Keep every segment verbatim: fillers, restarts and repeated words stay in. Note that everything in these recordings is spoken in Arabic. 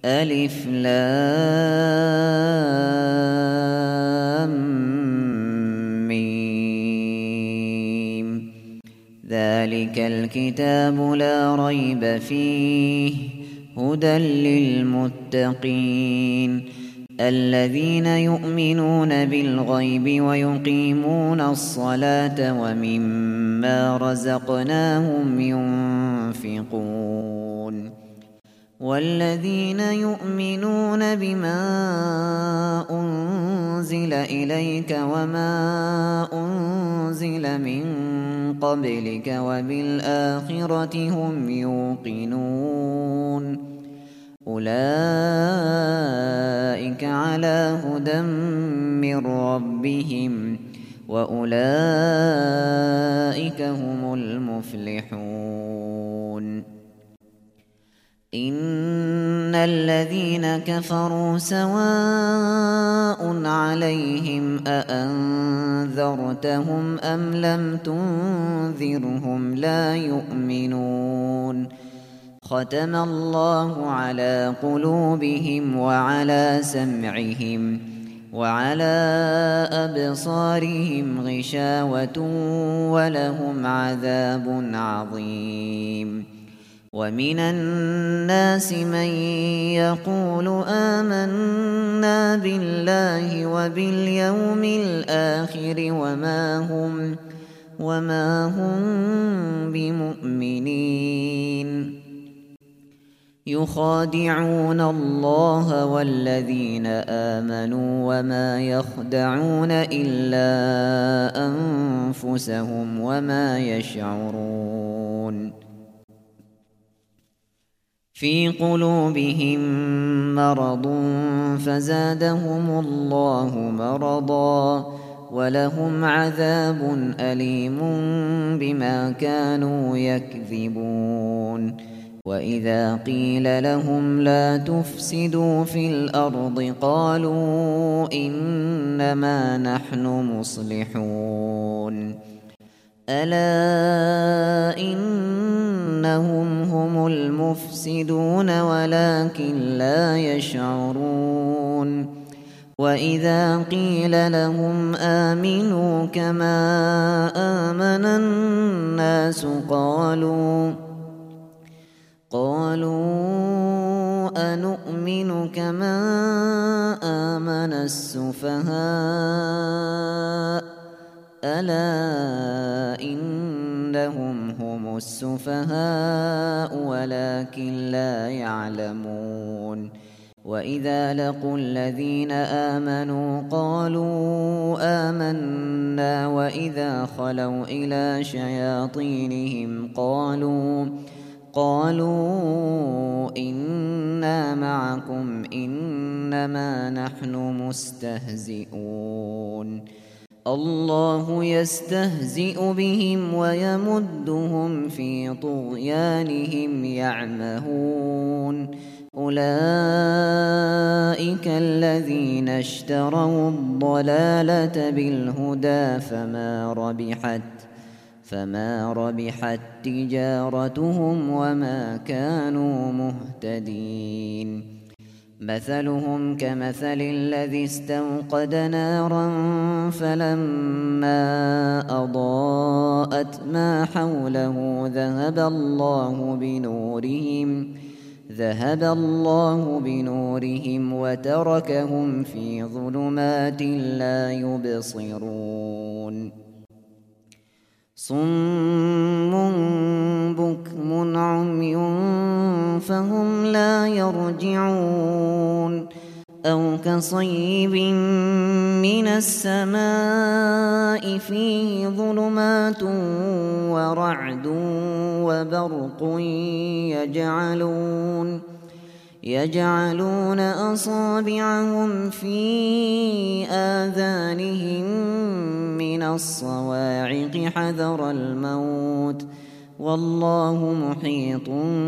ألف لام ميم. ذلك الكتاب لا ريب فيه هدى للمتقين الذين يؤمنون بالغيب ويقيمون الصلاة ومما رزقناهم ينفقون والذين يؤمنون بما أنزل إليك وما أنزل من قبلك وبالآخرة هم يوقنون أولئك على هدى من ربهم وأولئك هم المفلحون إن الذين كفروا سواء عليهم أأنذرتهم أم لم تنذرهم لا يؤمنون ختم الله على قلوبهم وعلى سمعهم وعلى أبصارهم غشاوة ولهم عذاب عظيم ومن الناس من يقول آمنا بالله وباليوم الآخر وما هم وما هم بمؤمنين يخادعون الله والذين آمنوا وما يخدعون إلا أنفسهم وما يشعرون في قلوبهم مرض فزادهم الله مرضا ولهم عذاب أليم بما كانوا يكذبون وإذا قيل لهم لا تفسدوا في الأرض قالوا إنما نحن مصلحون ألا إنهم هم المفسدون ولكن لا يشعرون وإذا قيل لهم آمنوا كما آمن الناس قالوا قالوا أنؤمن كما آمن السفهاء ألا إنهم هم السفهاء ولكن لا يعلمون وإذا لقوا الذين آمنوا قالوا آمنا وإذا خلوا إلى شياطينهم قالوا قالوا إنا معكم إنما نحن مستهزئون الله يستهزئ بهم ويمدهم في طغيانهم يعمهون أولئك الذين اشتروا الضلالة بالهدى فما ربحت فما ربحت تجارتهم وما كانوا مهتدين مثلهم كمثل الذي استوقد نارا فلما أضاءت ما حوله ذهب الله بنورهم ذهب الله بنورهم وتركهم في ظلمات لا يبصرون صم بكم عمي فهم لا يرجعون أو كصيب من السماء فيه ظلمات ورعد وبرق يجعلون يجعلون أصابعهم في آذانهم من الصواعق حذر الموت والله محيط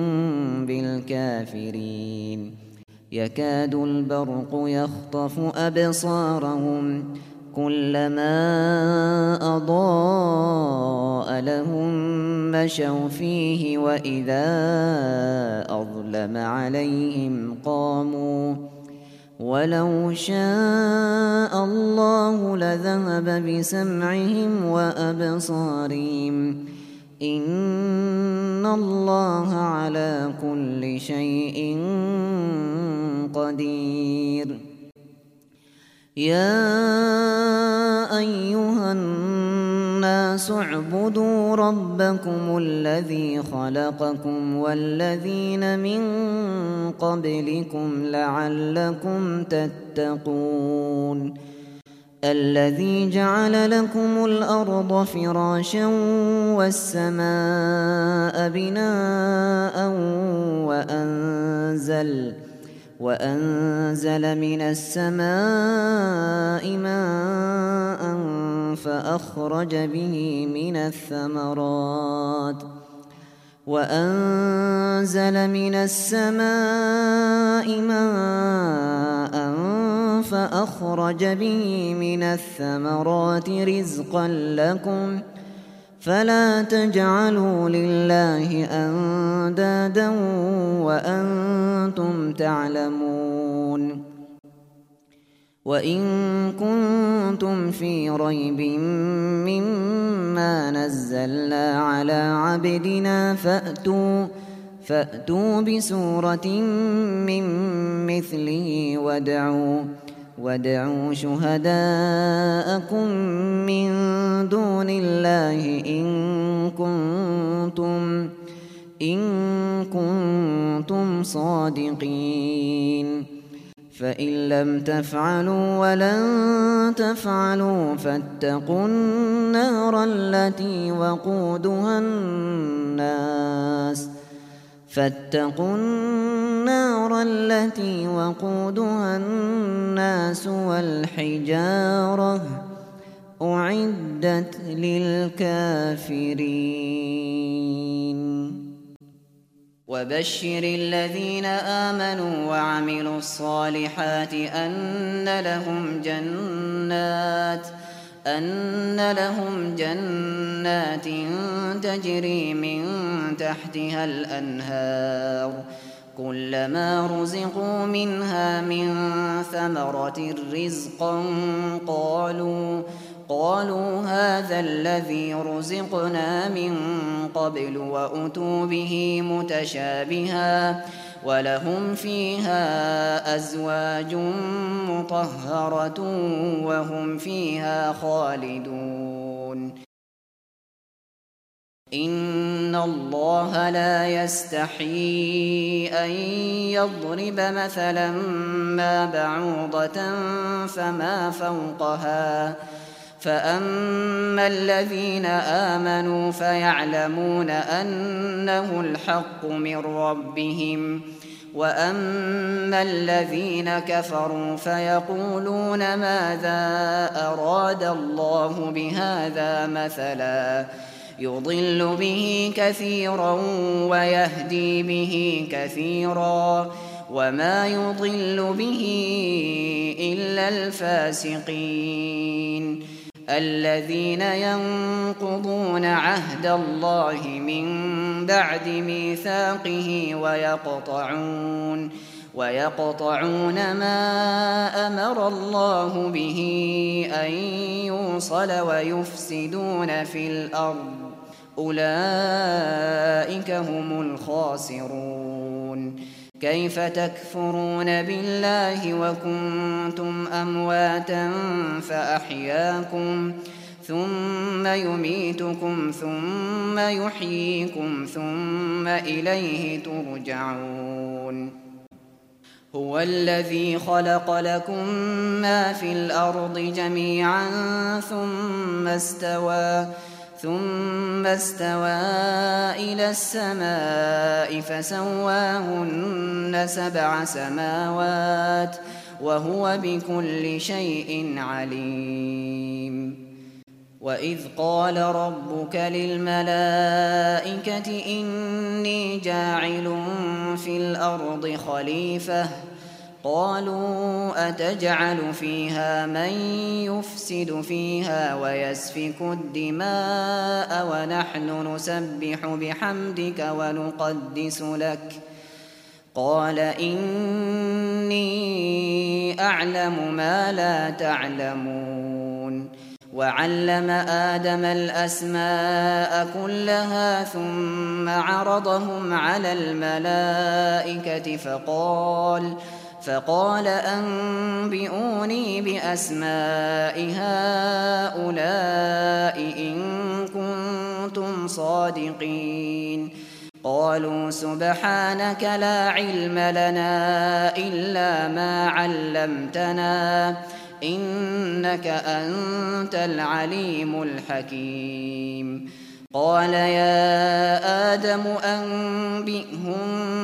بالكافرين يكاد البرق يخطف أبصارهم كلما أضاء لهم مشوا فيه وإذا أظلم عليهم قاموا ولو شاء الله لذهب بسمعهم وأبصارهم إن الله على كل شيء قدير. يا أيها الناس اعبدوا ربكم الذي خلقكم والذين من قبلكم لعلكم تتقون. الذي جعل لكم الأرض فراشا والسماء بناء وأنزل وأنزل من السماء ماء فأخرج به من الثمرات وأنزل من السماء ماء فأخرج به من الثمرات رزقا لكم فلا تجعلوا لله أندادا وأنتم تعلمون. وإن كنتم في ريب مما نزلنا على عبدنا فأتوا فأتوا بسورة من مثله وادعوا وادعوا شهداءكم من دون الله إن كنتم إن كنتم صادقين. فإن لم تفعلوا ولن تفعلوا فاتقوا النار التي وقودها الناس فاتقوا النار التي وقودها الناس والحجارة أعدت للكافرين. وبشر الذين آمنوا وعملوا الصالحات أن لهم جنات أن لهم جنات تجري من تحتها الأنهار كلما رزقوا منها من ثمرة رزقا قالوا قالوا هذا الذي رزقنا من قبل وأتوا به متشابها ولهم فيها أزواج مطهرة وهم فيها خالدون. إن الله لا يستحيي أن يضرب مثلا ما بعوضة فما فوقها فأما الذين آمنوا فيعلمون أنه الحق من ربهم وأما الذين كفروا فيقولون ماذا أراد الله بهذا مثلا يضل به كثيرا ويهدي به كثيرا وما يضل به إلا الفاسقين الذين ينقضون عهد الله من بعد ميثاقه ويقطعون ويقطعون ما أمر الله به أن يوصل ويفسدون في الأرض أولئك هم الخاسرون. كيف تكفرون بالله وكنتم أمواتا فأحياكم ثم يميتكم ثم يحييكم ثم إليه ترجعون. هو الذي خلق لكم ما في الأرض جميعا ثم استوى ثم استوى إلى السماء فسواهن سبع سماوات وهو بكل شيء عليم. وإذ قال ربك للملائكة إني جاعل في الأرض خليفة قالوا أتجعل فيها من يفسد فيها ويسفك الدماء ونحن نسبح بحمدك ونقدس لك قال إني أعلم ما لا تعلمون. وعلم آدم الأسماء كلها ثم عرضهم على الملائكة فقال فقال أنبئوني بأسماء هؤلاء إن كنتم صادقين. قالوا سبحانك لا علم لنا إلا ما علمتنا إنك أنت العليم الحكيم. قال يا آدم أنبئهم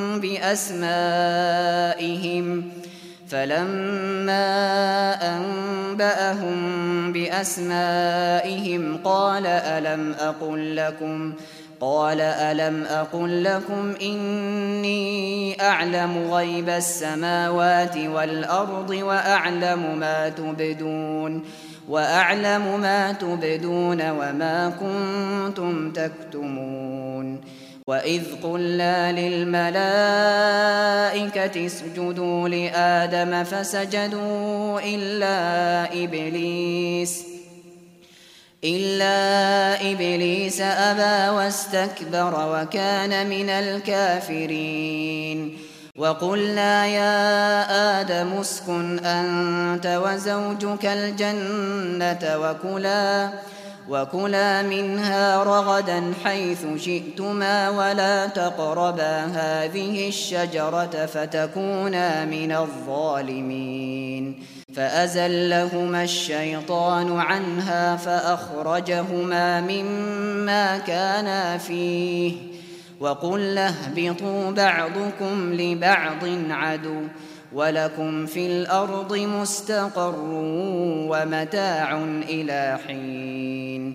بأسمائهم فلما أنبأهم بأسمائهم قال ألم أقل لكم قال ألم أقل لكم إني أعلم غيب السماوات والأرض وأعلم ما تبدون وأعلم ما تبدون وما كنتم تكتمون. وإذ قلنا للملائكة اسجدوا لآدم فسجدوا إلا إبليس إلا إبليس أبى واستكبر وكان من الكافرين. وقلنا يا آدم اسكن أنت وزوجك الجنة وكلا وكلا منها رغدا حيث شئتما ولا تقربا هذه الشجرة فتكونا من الظالمين. فأزلهما الشيطان عنها فأخرجهما مما كانا فيه وقلنا اهبطوا بعضكم لبعض عدو ولكم في الأرض مستقر ومتاع إلى حين.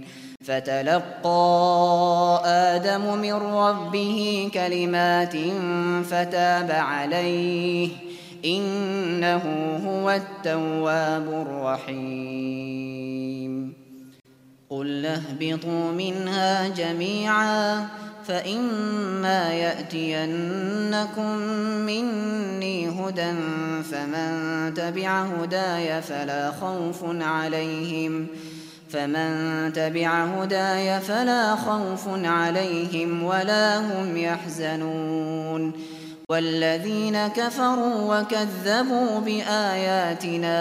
فتلقى آدم من ربه كلمات فتاب عليه إنه هو التواب الرحيم. قل اهبطوا منها جميعا فإما يأتينكم مني هدى فمن تبع هداي فلا خوف عليهم فمن تبع هداي فلا خوف عليهم ولا هم يحزنون. والذين كفروا وكذبوا بآياتنا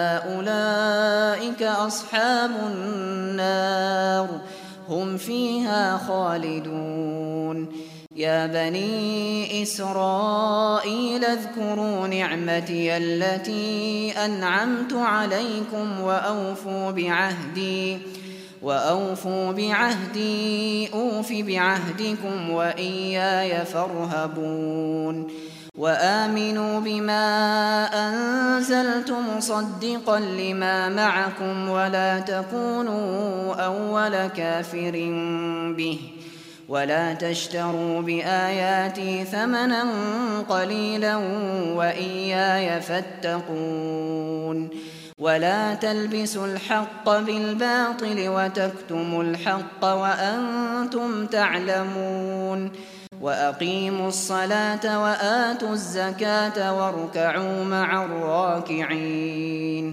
أولئك أصحاب النار هم فيها خالدون. يا بني إسرائيل اذكروا نعمتي التي أنعمت عليكم وأوفوا بعهدي وأوفوا بعهدي أوف بعهدكم وإياي فارهبون. وآمنوا بما أنزلت مصدقا لما معكم ولا تكونوا أول كافر به ولا تشتروا بآياتي ثمنا قليلا وإياي فاتقون. ولا تلبسوا الحق بالباطل وتكتموا الحق وأنتم تعلمون. وأقيموا الصلاة وآتوا الزكاة واركعوا مع الراكعين.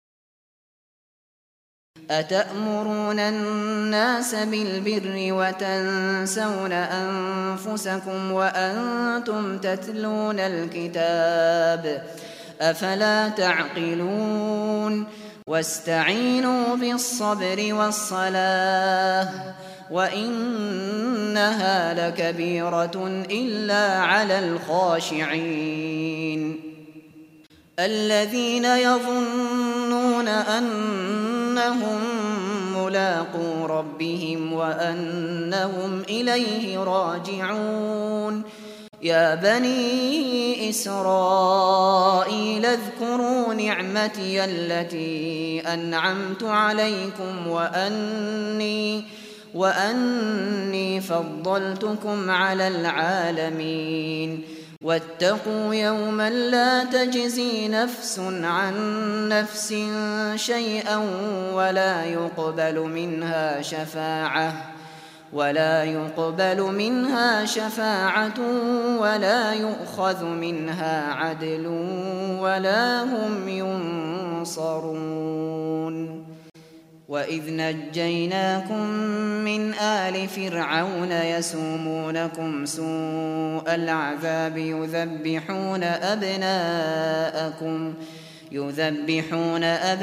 أتأمرون الناس بالبر وتنسون أنفسكم وأنتم تتلون الكتاب أفلا تعقلون. واستعينوا بالصبر والصلاة وإنها لكبيرة إلا على الخاشعين الذين يظنون أنهم ملاقو ربهم وأنهم إليه راجعون. يا بني إسرائيل اذكروا نعمتي التي أنعمت عليكم وأني وأني فضلتكم على العالمين. واتقوا يوما لا تجزي نفس عن نفس شيئا ولا يقبل منها شفاعة ولا يقبل منها شفاعة ولا يؤخذ منها عدل ولا هم ينصرون. وإذ نجيناكم من آل فرعون يسومونكم سوء العذاب يذبحون أبناءكم يذبحون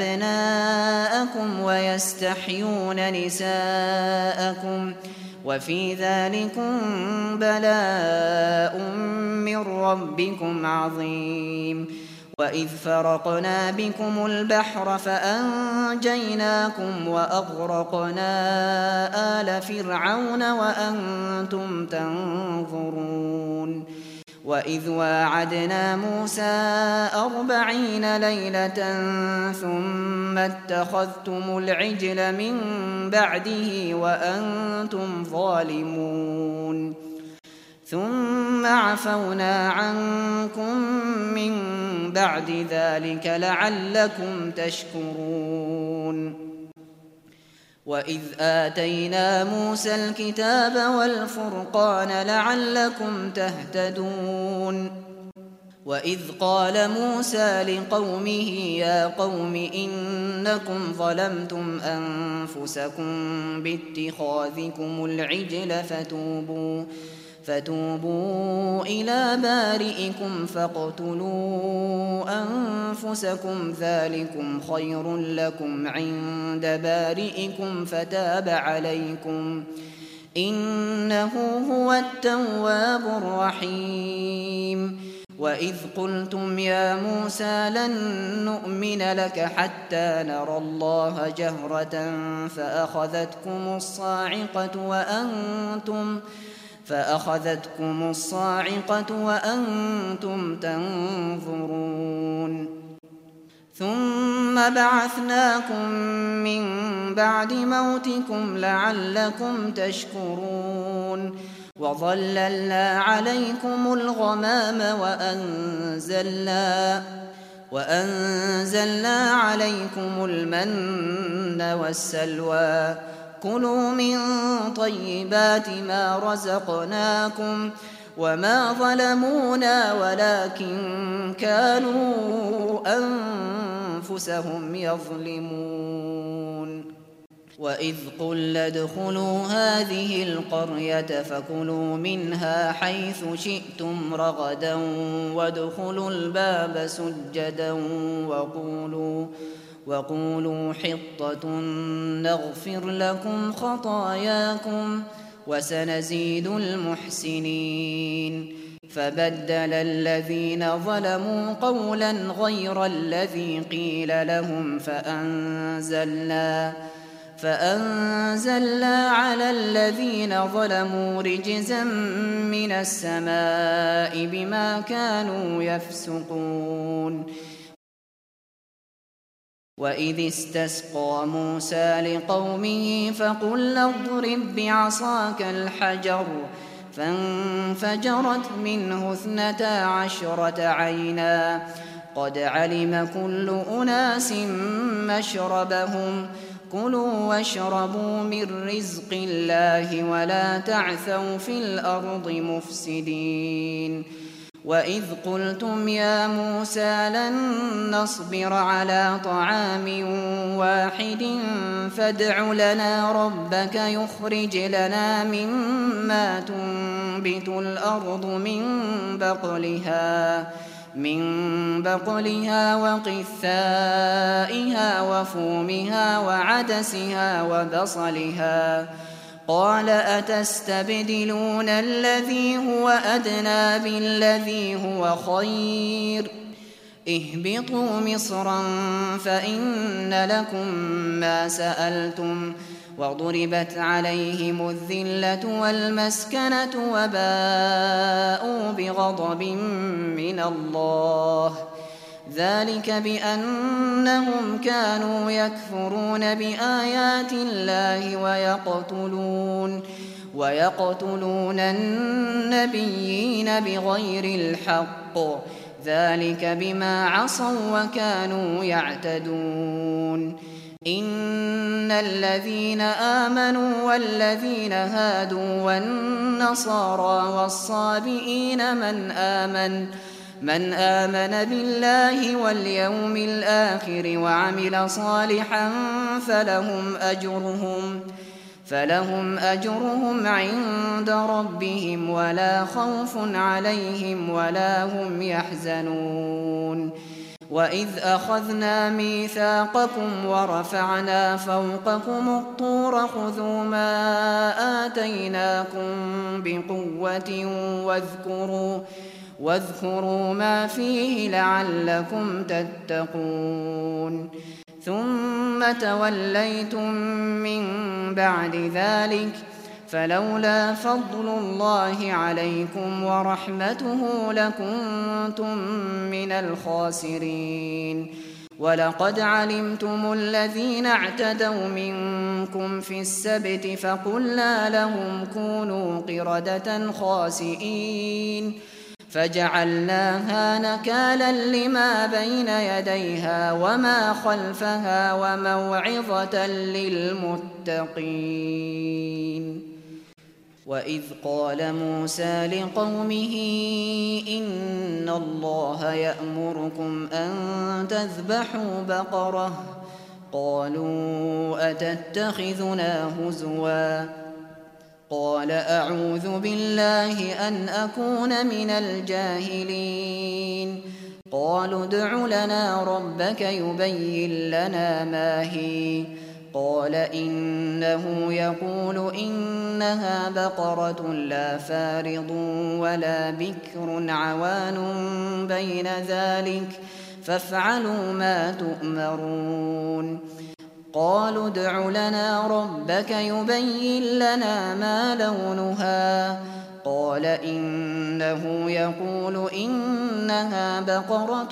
أبناءكم ويستحيون نساءكم وفي ذلكم بلاء من ربكم عظيم. وإذ فرقنا بكم البحر فأنجيناكم وأغرقنا آل فرعون وأنتم تنظرون. وإذ واعدنا موسى أربعين ليلة ثم اتخذتم العجل من بعده وأنتم ظالمون ثم عفونا عنكم من بعد ذلك لعلكم تشكرون. وإذ آتينا موسى الكتاب والفرقان لعلكم تهتدون. وإذ قال موسى لقومه يا قوم إنكم ظلمتم أنفسكم باتخاذكم العجل فتوبوا فتوبوا إلى بارئكم فاقتلوا أنفسكم ذلكم خير لكم عند بارئكم فتاب عليكم إنه هو التواب الرحيم. وإذ قلتم يا موسى لن نؤمن لك حتى نرى الله جهرة فأخذتكم الصاعقة وأنتم فأخذتكم الصاعقة وأنتم تنظرون. ثم بعثناكم من بعد موتكم لعلكم تشكرون. وظللنا عليكم الغمام وأنزلنا وأنزلنا عليكم المن والسلوى كلوا من طيبات ما رزقناكم وما ظلمونا ولكن كانوا أنفسهم يظلمون. وإذ قلنا ادخلوا هذه القرية فكلوا منها حيث شئتم رغدا وادخلوا الباب سجدا وقولوا وقولوا حطة نغفر لكم خطاياكم وسنزيد المحسنين. فبدل الذين ظلموا قولا غير الذي قيل لهم فأنزلنا فأنزلنا على الذين ظلموا رجزا من السماء بما كانوا يفسقون. وإذ استسقى موسى لقومه فقل اضرب بعصاك الحجر فانفجرت منه اثنتا عشرة عينا قد علم كل أناس مشربهم كلوا واشربوا من رزق الله ولا تعثوا في الأرض مفسدين. وإذ قلتم يا موسى لن نصبر على طعام واحد فادع لنا ربك يخرج لنا مما تنبت الأرض من بقلها من بقلها وقثائها وفومها وعدسها وبصلها قال أتستبدلون الذي هو أدنى بالذي هو خير اهبطوا مصرا فإن لكم ما سألتم وضربت عليهم الذلة والمسكنة وباءوا بغضب من الله ذلك بأنهم كانوا يكفرون بآيات الله ويقتلون ويقتلون النبيين بغير الحق ذلك بما عصوا وكانوا يعتدون. إن الذين آمنوا والذين هادوا والنصارى والصابئين من آمن من آمن بالله واليوم الآخر وعمل صالحا فلهم أجرهم فلهم أجرهم عند ربهم ولا خوف عليهم ولا هم يحزنون. وإذ أخذنا ميثاقكم ورفعنا فوقكم الطور خذوا ما آتيناكم بقوة واذكروا واذكروا ما فيه لعلكم تتقون. ثم توليتم من بعد ذلك فلولا فضل الله عليكم ورحمته لكنتم من الخاسرين. ولقد علمتم الذين اعتدوا منكم في السبت فقلنا لهم كونوا قردة خاسئين فجعلناها نكالا لما بين يديها وما خلفها وموعظة للمتقين. وإذ قال موسى لقومه إن الله يأمركم أن تذبحوا بقرة قالوا أتتخذنا هزوا قال أعوذ بالله أن أكون من الجاهلين. قالوا ادع لنا ربك يبين لنا ما هي قال إنه يقول إنها بقرة لا فارض ولا بكر عوان بين ذلك فافعلوا ما تؤمرون. قالوا ادع لنا ربك يبين لنا ما لونها قال إنه يقول إنها بقرة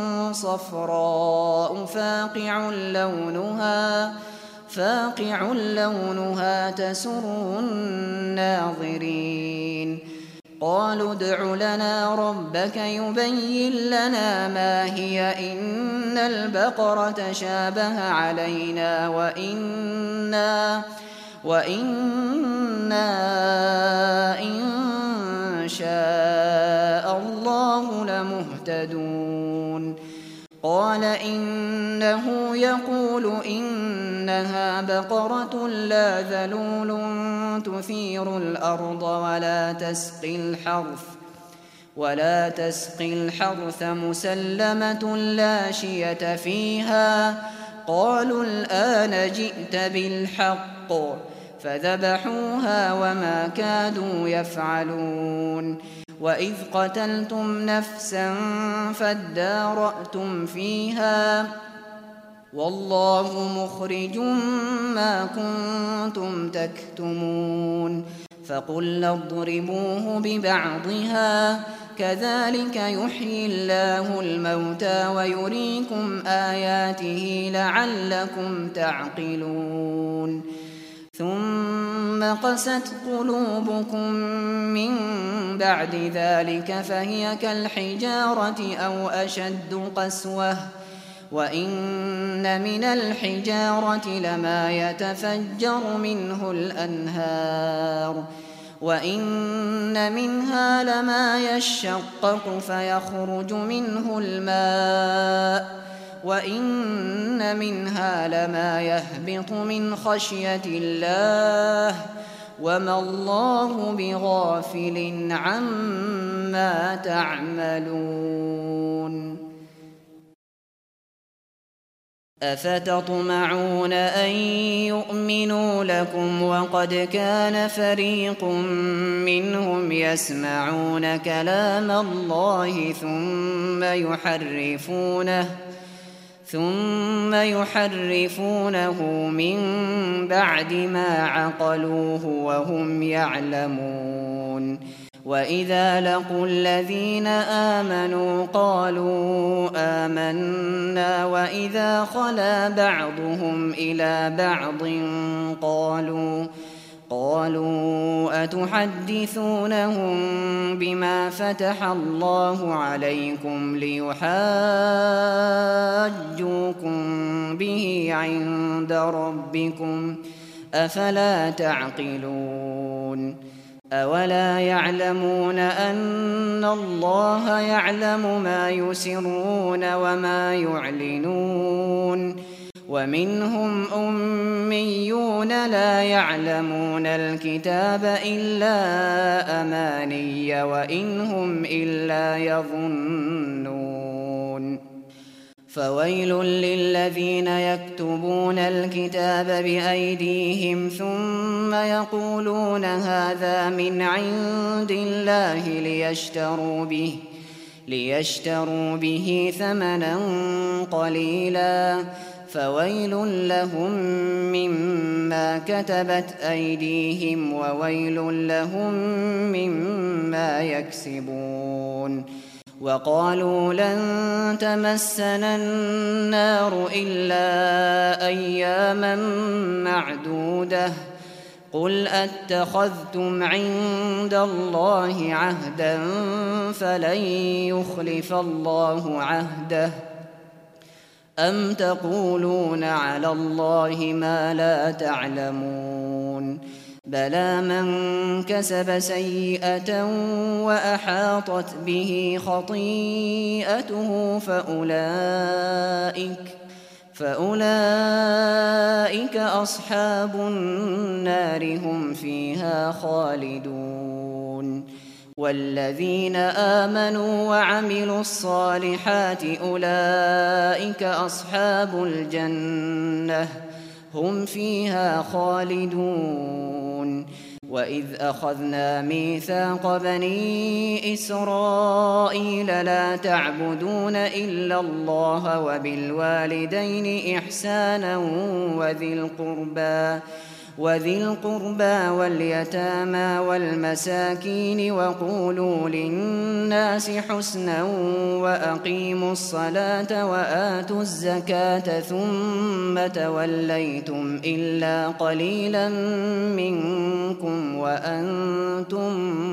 صفراء فاقع لونها فاقع لونها تسر الناظرين. قالوا ادع لنا ربك يبين لنا ما هي إن البقرة شابه علينا وإنا وإنا إن شاء الله لمهتدون. قال إنه يقول إنها بقرة لا ذلول تثير الأرض ولا تسقي الحرث ولا تسقي الحرث مسلمة لا شية فيها. قالوا الآن جئت بالحق فذبحوها وما كادوا يفعلون. وإذ قتلتم نفسا فادارأتم فيها والله مخرج ما كنتم تكتمون. فقلنا اضربوه ببعضها كذلك يحيي الله الموتى ويريكم آياته لعلكم تعقلون. ثم قست قلوبكم من بعد ذلك فهي كالحجارة أو أشد قسوة وإن من الحجارة لما يتفجر منه الأنهار وإن منها لما يشقق فيخرج منه الماء وإن منها لما يهبط من خشية الله وما الله بغافل عما تعملون. أفتطمعون أن يؤمنوا لكم وقد كان فريق منهم يسمعون كلام الله ثم يحرفونه ثم يحرفونه من بعد ما عقلوه وهم يعلمون. وإذا لقوا الذين آمنوا قالوا آمنا وإذا خلا بعضهم إلى بعض قالوا قالوا أتحدثونهم بما فتح الله عليكم ليحاجوكم به عند ربكم أفلا تعقلون أولا يعلمون أن الله يعلم ما يسرون وما يعلنون ومنهم أميون لا يعلمون الكتاب إلا أماني وإن هم إلا يظنون فويل للذين يكتبون الكتاب بأيديهم ثم يقولون هذا من عند الله ليشتروا به ليشتروا به ثمنا قليلا فويل لهم مما كتبت أيديهم وويل لهم مما يكسبون وقالوا لن تمسنا النار إلا أياما معدودة قل أتخذتم عند الله عهدا فلن يخلف الله عهده أم تقولون على الله ما لا تعلمون بلى من كسب سيئة وأحاطت به خطيئته فأولئك فأولئك أصحاب النار هم فيها خالدون والذين آمنوا وعملوا الصالحات أولئك أصحاب الجنة هم فيها خالدون وإذ أخذنا ميثاق بني إسرائيل لا تعبدون إلا الله وبالوالدين إحسانا وذي القربى وذي القربى واليتامى والمساكين وقولوا للناس حسنا وأقيموا الصلاة وآتوا الزكاة ثم توليتم إلا قليلا منكم وأنتم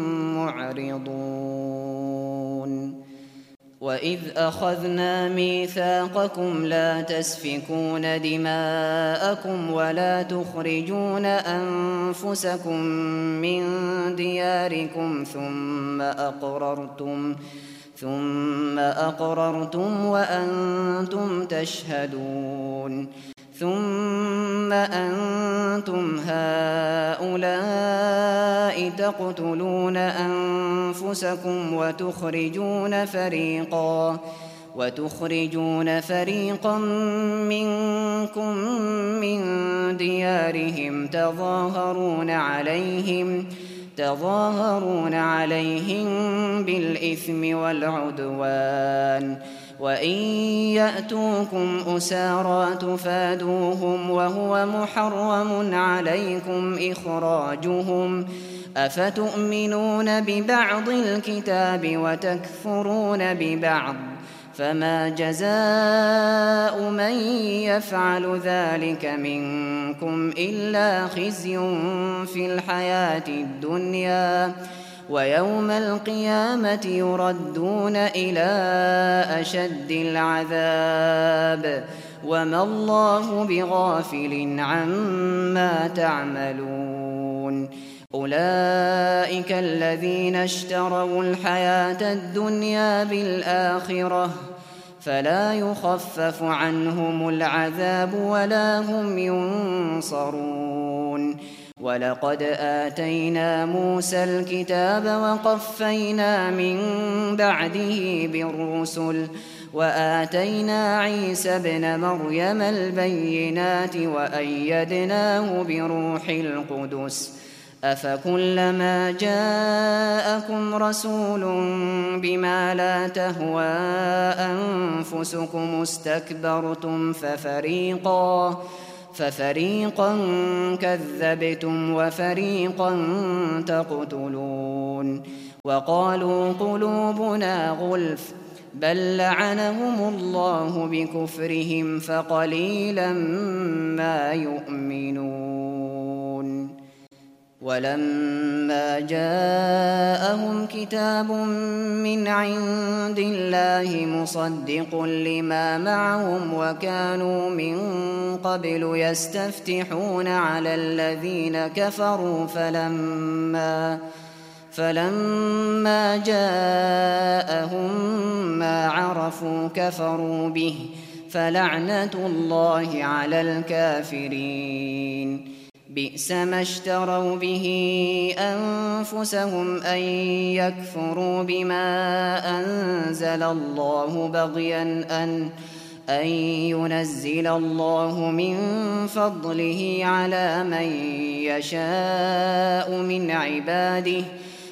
معرضون وإذ أخذنا ميثاقكم لا تسفكون دماءكم ولا تخرجون أنفسكم من دياركم ثم أقررتم ثم أقررتم وأنتم تشهدون ثم أنتم هؤلاء تقتلون أنفسكم وتخرجون فريقا وتخرجون فريقا منكم من ديارهم تظاهرون عليهم تظاهرون عليهم بالإثم والعدوان وإن يأتوكم أسارى تفادوهم وهو محرم عليكم إخراجهم أفتؤمنون ببعض الكتاب وتكفرون ببعض فما جزاء من يفعل ذلك منكم إلا خزي في الحياة الدنيا ويوم القيامة يردون إلى أشد العذاب وما الله بغافل عما تعملون أولئك الذين اشتروا الحياة الدنيا بالآخرة فلا يخفف عنهم العذاب ولا هم ينصرون ولقد آتينا موسى الكتاب وقفينا من بعده بالرسل وآتينا عيسى ابن مريم البينات وأيدناه بروح القدس أفكلما جاءكم رسول بما لا تهوى أنفسكم استكبرتم ففريقا ففريقا كذبتم وفريقا تقتلون وقالوا قلوبنا غلف بل لعنهم الله بكفرهم فقليلا ما يؤمنون ولما جاءهم كتاب من عند الله مصدق لما معهم وكانوا من قبل يستفتحون على الذين كفروا فلما فلما جاءهم ما عرفوا كفروا به فلعنة الله على الكافرين. بئس ما اشتروا به أنفسهم أن يكفروا بما أنزل الله بغيا أن أن ينزل الله من فضله على من يشاء من عباده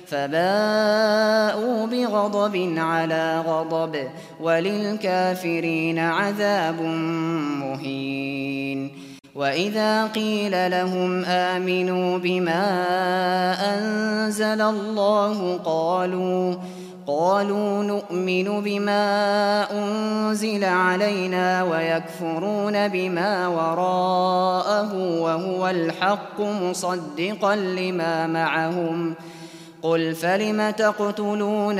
فباءوا بغضب على غضب وللكافرين عذاب مهين. وإذا قيل لهم آمنوا بما أنزل الله قالوا قالوا نؤمن بما أنزل علينا ويكفرون بما وراءه وهو الحق مصدقا لما معهم. قل فلم تقتلون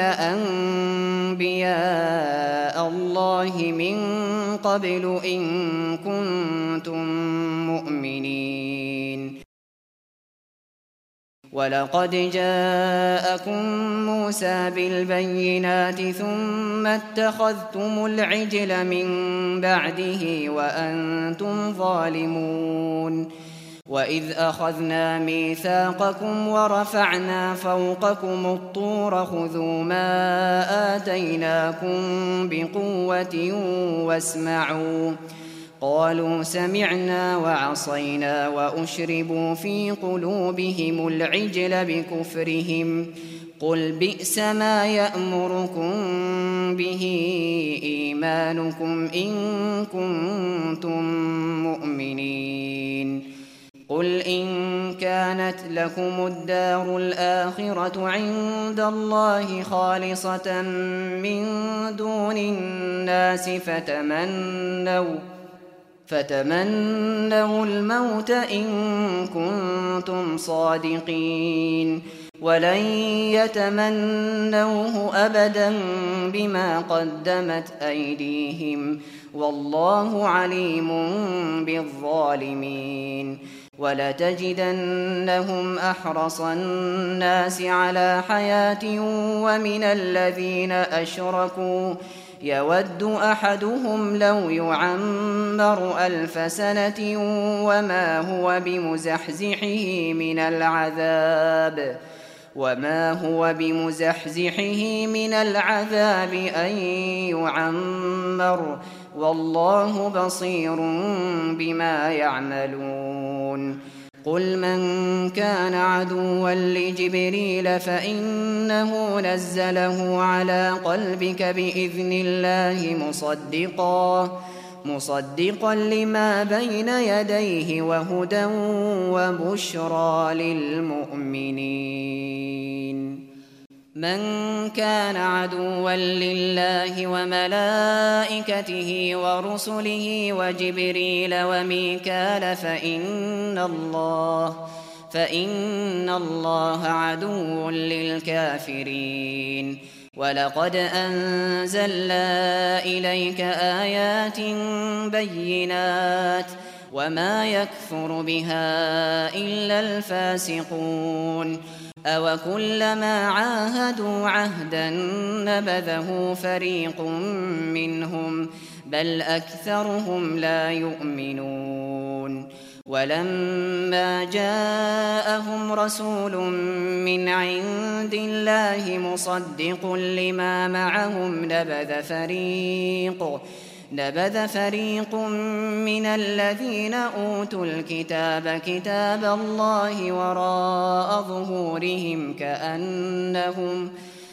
أنبياء الله من قبل إن كنتم مؤمنين. ولقد جاءكم موسى بالبينات ثم اتخذتم العجل من بعده وأنتم ظالمون. وإذ أخذنا ميثاقكم ورفعنا فوقكم الطور خذوا ما آتيناكم بقوة واسمعوا قالوا سمعنا وعصينا وأشربوا في قلوبهم العجل بكفرهم. قل بئس ما يأمركم به إيمانكم إن كنتم مؤمنين. قل إن كانت لكم الدار الآخرة عند الله خالصة من دون الناس فتمنوا فتمنوا الموت إن كنتم صادقين ولن يتمنوه أبدا بما قدمت أيديهم والله عليم بالظالمين. ولتجدنهم أحرص الناس على حياة ومن الذين أشركوا يود أحدهم لو يعمر ألف سنة وما هو بمزحزحه من العذاب وما هو بمزحزحه من العذاب أن يعمر والله بصير بما يعملون. قل من كان عدوا لجبريل فإنه نزله على قلبك بإذن الله مصدقا مصدقا لما بين يديه وهدى وبشرى للمؤمنين. من كان عدوا لله وملائكته ورسله وجبريل وميكال فإن الله فإن الله عدو للكافرين. ولقد أنزلنا إليك آيات بينات وما يكفر بها إلا الفاسقون. أوكلما عاهدوا عهدا نبذه فريق منهم بل أكثرهم لا يؤمنون. ولما جاءهم رسول من عند الله مصدق لما معهم نبذ فريق نبذ فريق من الذين أوتوا الكتاب كتاب الله وراء ظهورهم كأنهم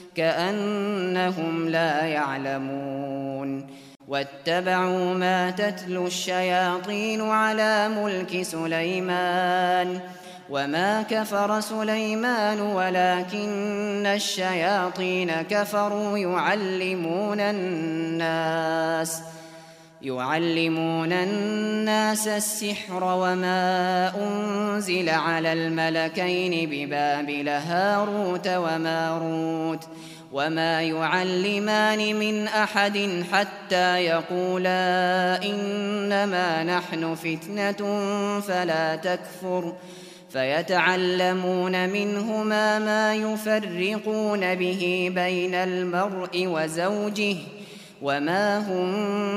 كأنهم لا يعلمون. واتبعوا ما تتلو الشياطين على ملك سليمان وما كفر سليمان ولكن الشياطين كفروا يعلمون الناس يعلمون الناس السحر وما أنزل على الملكين ببابل هاروت وماروت وما يعلمان من أحد حتى يقولا إنما نحن فتنة فلا تكفر فيتعلمون منهما ما يفرقون به بين المرء وزوجه وما هم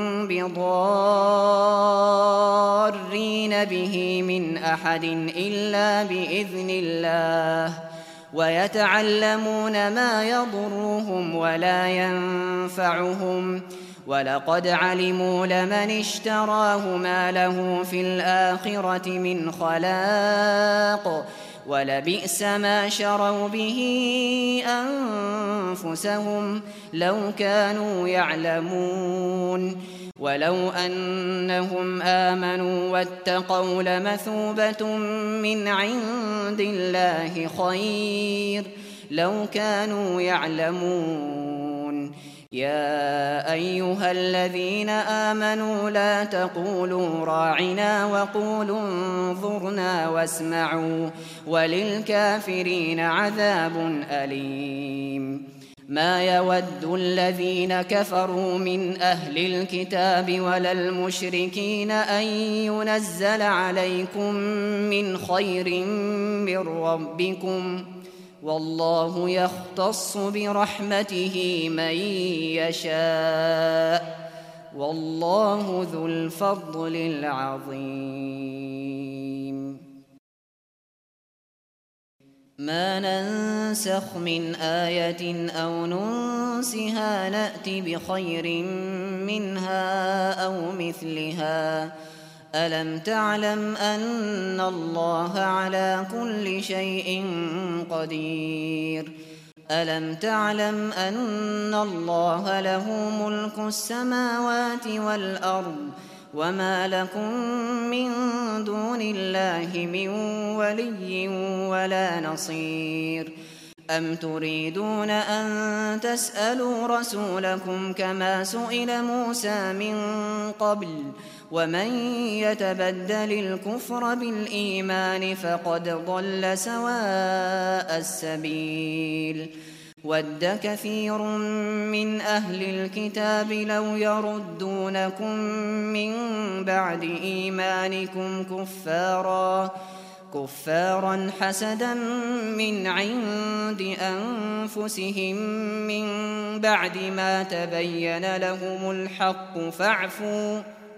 بضارين به من أحد إلا بإذن الله ويتعلمون ما يضرهم ولا ينفعهم ولقد علموا لمن اشتراه ما له في الآخرة من خلاق ولبئس ما شروا به أنفسهم لو كانوا يعلمون ولو أنهم آمنوا واتقوا لمثوبة من عند الله خير لو كانوا يعلمون يا أيها الذين آمنوا لا تقولوا راعنا وقولوا انظرنا واسمعوا وللكافرين عذاب أليم ما يود الذين كفروا من أهل الكتاب ولا المشركين أن ينزل عليكم من خير من ربكم والله يختص برحمته من يشاء والله ذو الفضل العظيم ما ننسخ من آية أو ننسها نأت بخير منها أو مثلها ألم تعلم أن الله على كل شيء قدير ألم تعلم أن الله له ملك السماوات والأرض وما لكم من دون الله من ولي ولا نصير أم تريدون أن تسألوا رسولكم كما سئل موسى من قبل ومن يتبدل الكفر بالإيمان فقد ضل سواء السبيل ود كثير من أهل الكتاب لو يردونكم من بعد إيمانكم كفارا كفارا حسدا من عند أنفسهم من بعد ما تبين لهم الحق فاعفوا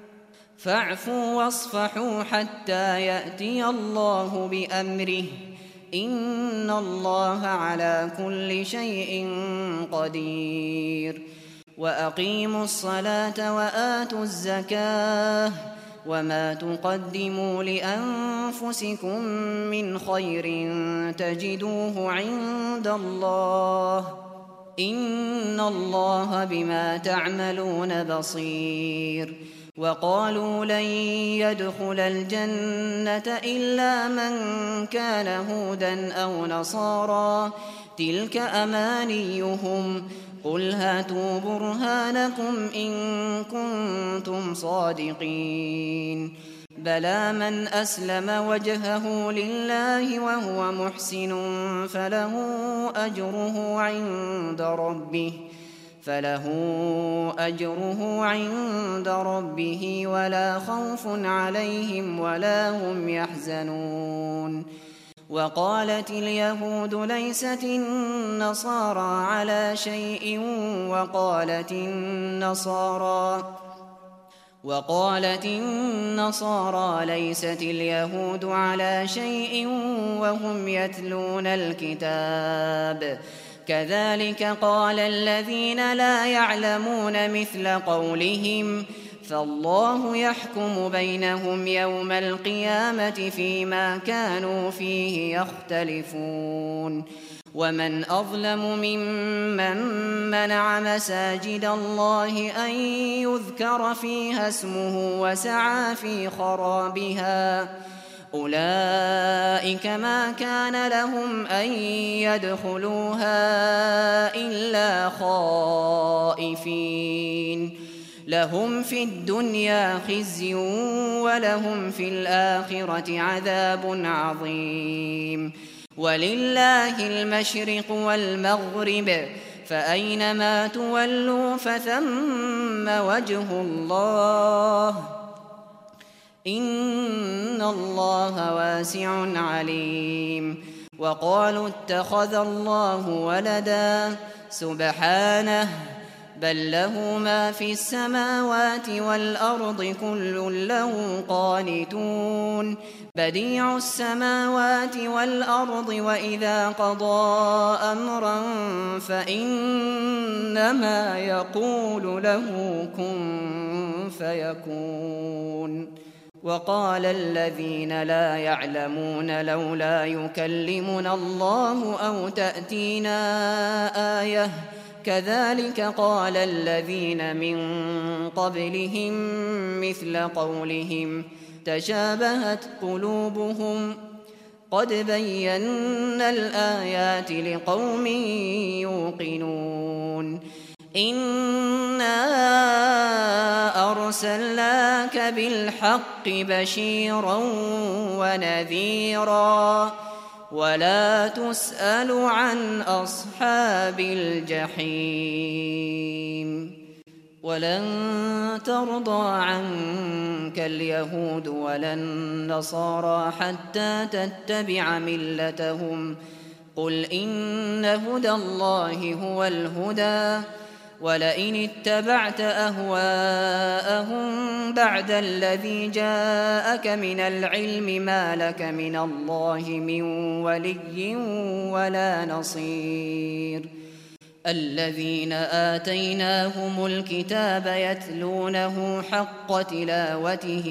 فاعفوا واصفحوا حتى يأتي الله بأمره إن الله على كل شيء قدير وأقيموا الصلاة وآتوا الزكاة وما تقدموا لأنفسكم من خير تجدوه عند الله إن الله بما تعملون بصير وقالوا لن يدخل الجنة إلا من كان هودا أو نصارى تلك أمانيهم قل هاتوا برهانكم إن كنتم صادقين بلى من أسلم وجهه لله وهو محسن فله أجره عند ربه فله أجره عند ربه ولا خوف عليهم ولا هم يحزنون وقالت اليهود ليست النصارى على شيء وقالت النصارى وقالت النصارى ليست اليهود على شيء وهم يتلون الكتاب كذلك قال الذين لا يعلمون مثل قولهم فالله يحكم بينهم يوم القيامة فيما كانوا فيه يختلفون ومن أظلم ممن منع مساجد الله أن يذكر فيها اسمه وسعى في خرابها أولئك ما كان لهم أن يدخلوها إلا خائفين لهم في الدنيا خزي ولهم في الآخرة عذاب عظيم ولله المشرق والمغرب فأينما تولوا فثم وجه الله إن الله واسع عليم وقالوا اتخذ الله ولدا سبحانه بل له ما في السماوات والأرض كل له قانتون بديع السماوات والأرض وإذا قضى أمرا فإنما يقول له كن فيكون وقال الذين لا يعلمون لولا يكلمنا الله أو تأتينا آية كذلك قال الذين من قبلهم مثل قولهم تشابهت قلوبهم قد بينا الآيات لقوم يوقنون إنا أرسلناك بالحق بشيرا ونذيرا ولا تسأل عن أصحاب الجحيم ولن ترضى عنك اليهود ولا النصارى حتى تتبع ملتهم قل إن هدى الله هو الهدى ولئن اتبعت أهواءهم بعد الذي جاءك من العلم ما لك من الله من ولي ولا نصير الذين آتيناهم الكتاب يتلونه حق تلاوته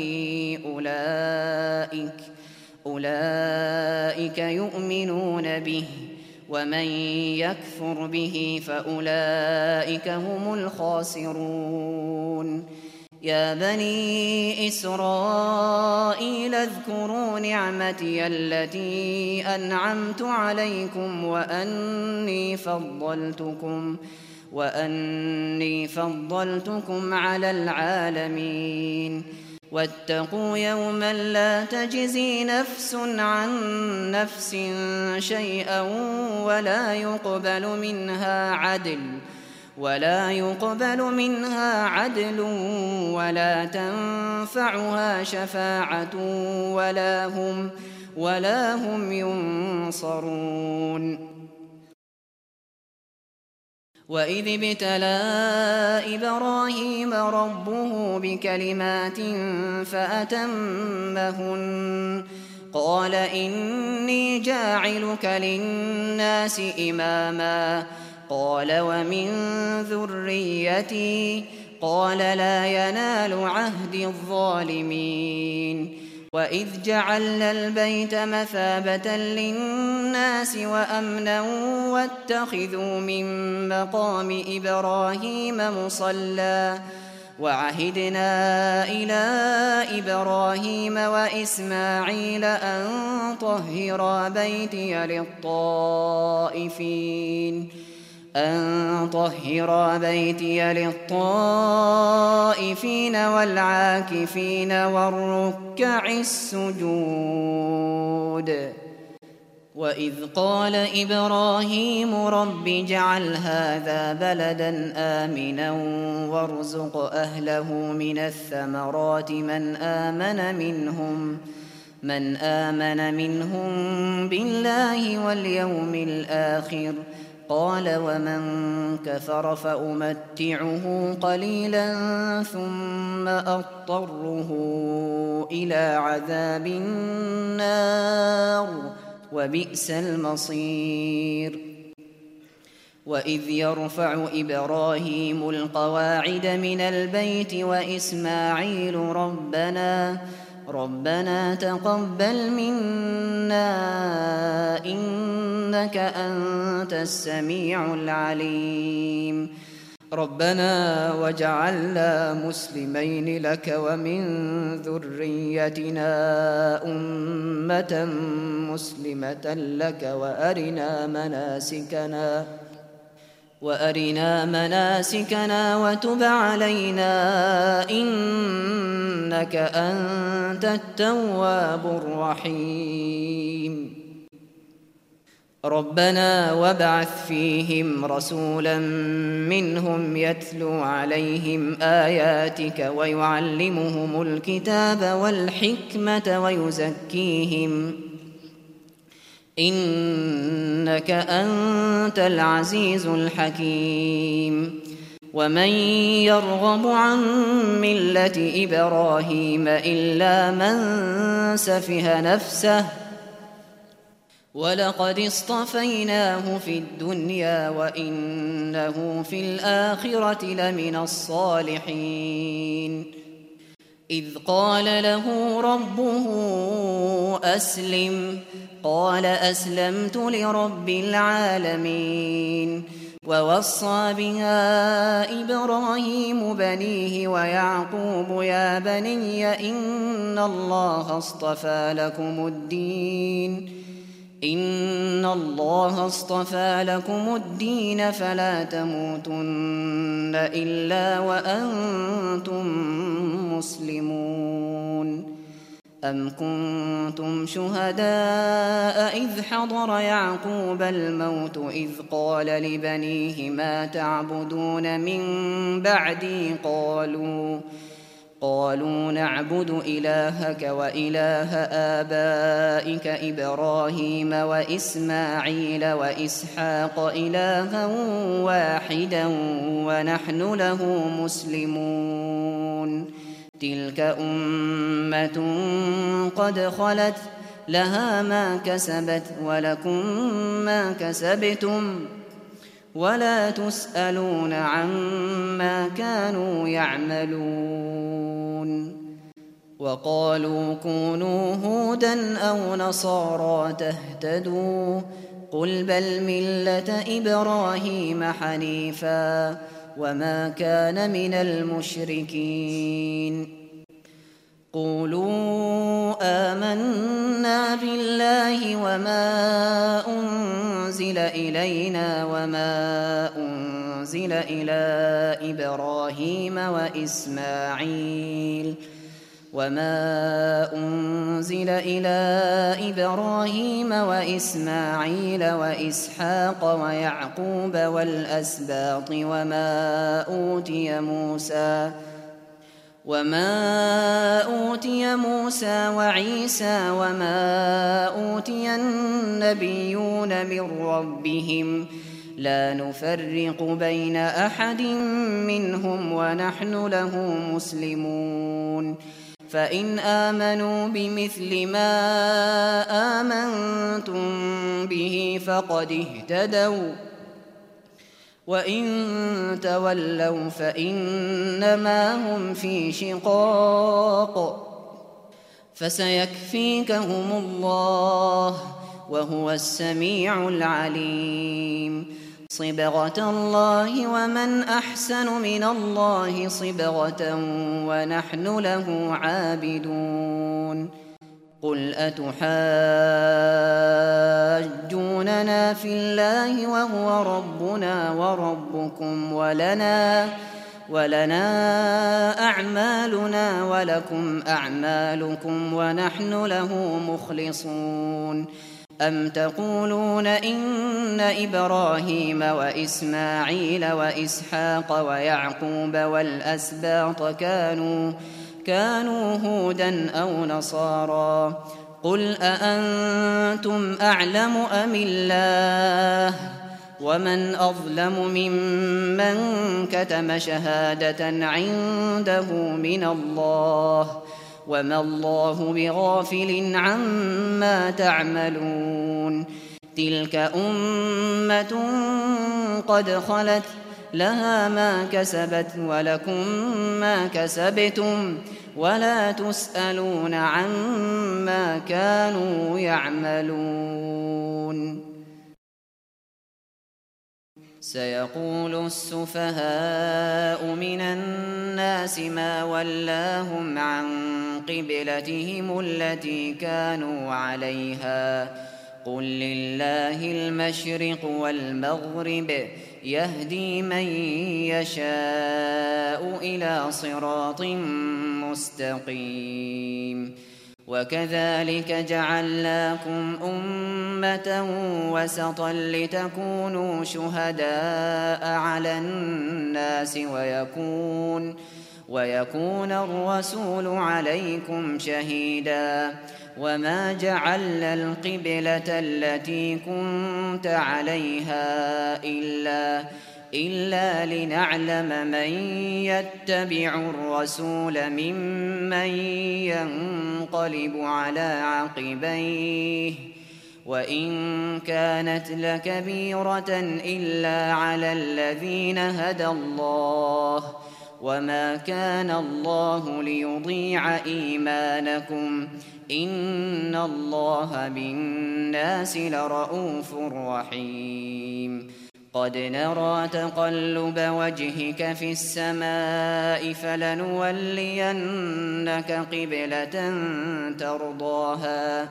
أولئك أولئك يؤمنون به ومن يكفر به فأولئك هم الخاسرون يا بني إسرائيل اذكروا نعمتي التي أنعمت عليكم وأني فضلتكم وأني فضلتكم على العالمين واتقوا يوما لا تجزي نفس عن نفس شيئا ولا يقبل منها عدل ولا يقبل منها عدل ولا تنفعها شفاعة ولا هم ولا هم ينصرون وإذ ابتلى إبراهيم ربه بكلمات فأتمهن قال إني جاعلك للناس إماما قال ومن ذريتي قال لا ينال عهد الظالمين وإذ جعلنا البيت مثابة للناس وأمنا واتخذوا من مقام إبراهيم مصلى وعهدنا إلى إبراهيم وإسماعيل أن طهرا بيتي للطائفين أن طهرا بيتي للطائفين والعاكفين والركع السجود وإذ قال إبراهيم رب اجعل هذا بلدا آمنا وارزق أهله من الثمرات من آمن منهم من آمن منهم بالله واليوم الآخر قال ومن كفر فأمتعه قليلا ثم أضطره إلى عذاب النار وبئس المصير وإذ يرفع إبراهيم القواعد من البيت وإسماعيل ربنا ربنا تقبل منا إنك أنت السميع العليم ربنا واجعلنا مسلمين لك ومن ذريتنا أمة مسلمة لك وأرنا مناسكنا وأرنا مناسكنا وتب علينا إنك أنت التواب الرحيم ربنا وابعث فيهم رسولا منهم يتلو عليهم آياتك ويعلمهم الكتاب والحكمة ويزكيهم إنك أنت العزيز الحكيم ومن يرغب عن ملة إبراهيم إلا من سفه نفسه ولقد اصطفيناه في الدنيا وإنه في الآخرة لمن الصالحين إذ قال له ربه أسلم قال أسلمت لرب العالمين ووصى بها إبراهيم بنيه ويعقوب يا بني إن الله اصطفى لكم الدين إن الله اصطفى لكم الدين فلا تموتن إلا وأنتم مسلمون أم كنتم شهداء إذ حضر يعقوب الموت إذ قال لبنيه ما تعبدون من بعدي قالوا قالوا نعبد إلهك وإله آبائك إبراهيم وإسماعيل وإسحاق إلها واحدا ونحن له مسلمون تلك أمة قد خلت لها ما كسبت ولكم ما كسبتم ولا تسألون عما كانوا يعملون وقالوا كونوا هودا أو نصارى تهتدوا قل بل ملة إبراهيم حنيفا وما كان من المشركين قولوا آمنا بالله وما أنزل إلينا وما أنزل إلى إبراهيم وإسماعيل وما أنزل إلى إبراهيم وإسماعيل وإسحاق ويعقوب والأسباط وما أوتي موسى وما أوتي موسى وعيسى وما أوتي النبيون من ربهم لا نفرق بين أحد منهم ونحن له مسلمون فإن آمنوا بمثل ما آمنتم به فقد اهتدوا وإن تولوا فإنما هم في شقاق فسيكفيكهم الله وهو السميع العليم صبغة الله ومن أحسن من الله صبغة ونحن له عابدون قل أتحاجوننا في الله وهو ربنا وربكم ولنا ولنا أعمالنا ولكم أعمالكم ونحن له مخلصون أم تقولون إن إبراهيم وإسماعيل وإسحاق ويعقوب والأسباط كانوا كانوا هودا أو نصارى قل أأنتم أعلم أم الله ومن أظلم ممن كتم شهادة عنده من الله وما الله بغافل عما تعملون تلك أمة قد خلت لها ما كسبت ولكم ما كسبتم ولا تسألون عما كانوا يعملون سيقول السفهاء من الناس ما ولاهم عن قبلتهم التي كانوا عليها قل لله المشرق والمغرب يهدي من يشاء إلى صراط مستقيم وكذلك جعلناكم أمة وسطا لتكونوا شهداء على الناس ويكون, ويكون الرسول عليكم شهيدا وما جعلنا القبلة التي كنت عليها إلا, إلا لنعلم من يتبع الرسول ممن ينقلب على عقبيه وإن كانت لكبيرة إلا على الذين هدى الله وما كان الله ليضيع إيمانكم إن الله بالناس لرءوف رحيم قد نرى تقلب وجهك في السماء فلنولينك قبلة ترضاها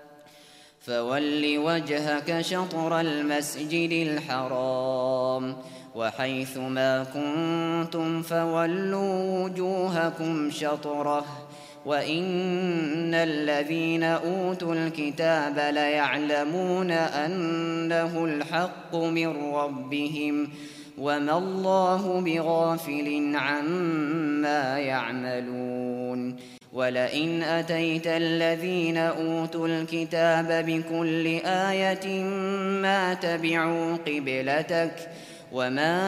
فول وجهك شطر المسجد الحرام وحيث ما كنتم فولوا وجوهكم شطره وإن الذين أوتوا الكتاب ليعلمون أنه الحق من ربهم وما الله بغافل عما يعملون ولئن أتيت الذين أوتوا الكتاب بكل آية ما تبعوا قبلتك وما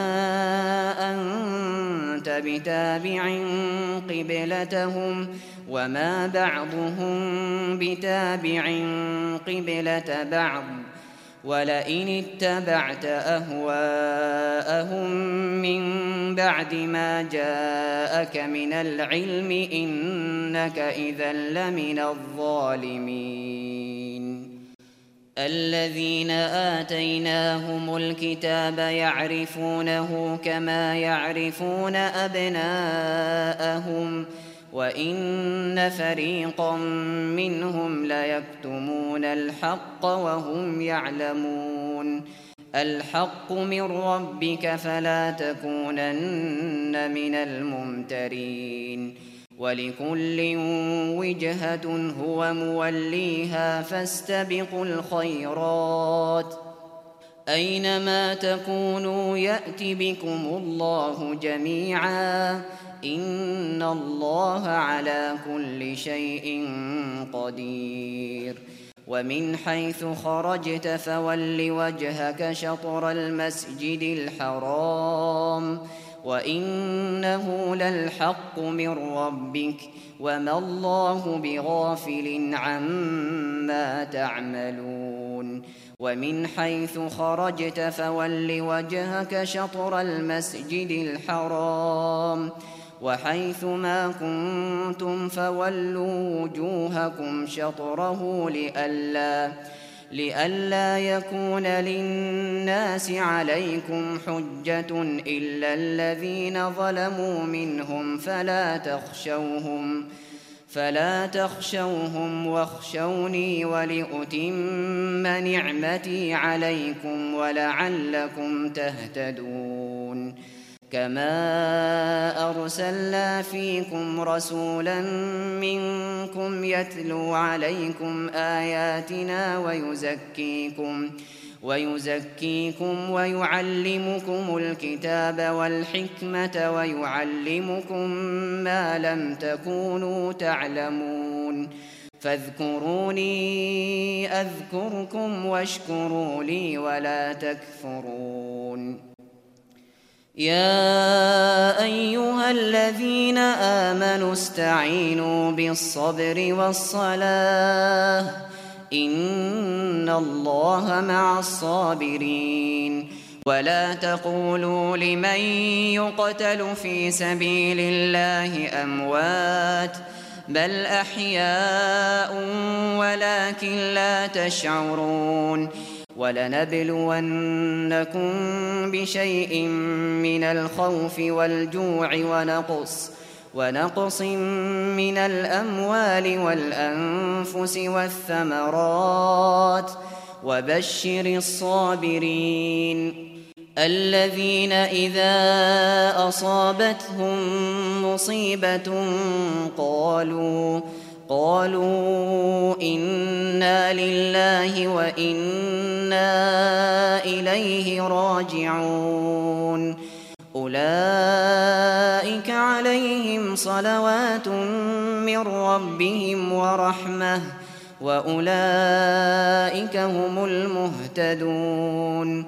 أنت بتابع قبلتهم وما بعضهم بتابع قبلة بعض ولئن اتبعت أهواءهم من بعد ما جاءك من العلم إنك إذا لمن الظالمين الذين آتيناهم الكتاب يعرفونه كما يعرفون أبناءهم وإن فريقا منهم ليكتمون الحق وهم يعلمون الحق من ربك فلا تكونن من الممترين ولكل وجهة هو موليها فاستبقوا الخيرات أينما تكونوا يأت بكم الله جميعا إن الله على كل شيء قدير ومن حيث خرجت فول وجهك شطر المسجد الحرام وإنه للحق من ربك وما الله بغافل عما تعملون ومن حيث خرجت فول وجهك شطر المسجد الحرام وحيث ما كنتم فولوا وجوهكم شطره لئلا لئلا يكون للناس عليكم حجة إلا الذين ظلموا منهم فلا تخشوهم فلا تخشوهم واخشوني ولأتم نعمتي عليكم ولعلكم تهتدون كما أرسلنا فيكم رسولا منكم يتلو عليكم آياتنا ويزكيكم ويزكيكم ويعلمكم الكتاب والحكمة ويعلمكم ما لم تكونوا تعلمون فاذكروني أذكركم واشكروا لي ولا تكفرون يا أيها الذين آمنوا استعينوا بالصبر والصلاة إن الله مع الصابرين ولا تقولوا لمن يقتل في سبيل الله أموات بل أحياء ولكن لا تشعرون ولنبلونكم بشيء من الخوف والجوع ونقص ونقص من الأموال والأنفس والثمرات وبشر الصابرين الذين إذا أصابتهم مصيبة قالوا قالوا إنا لله وإنا إليه راجعون أولئك عليهم صلوات من ربهم ورحمة وأولئك هم المهتدون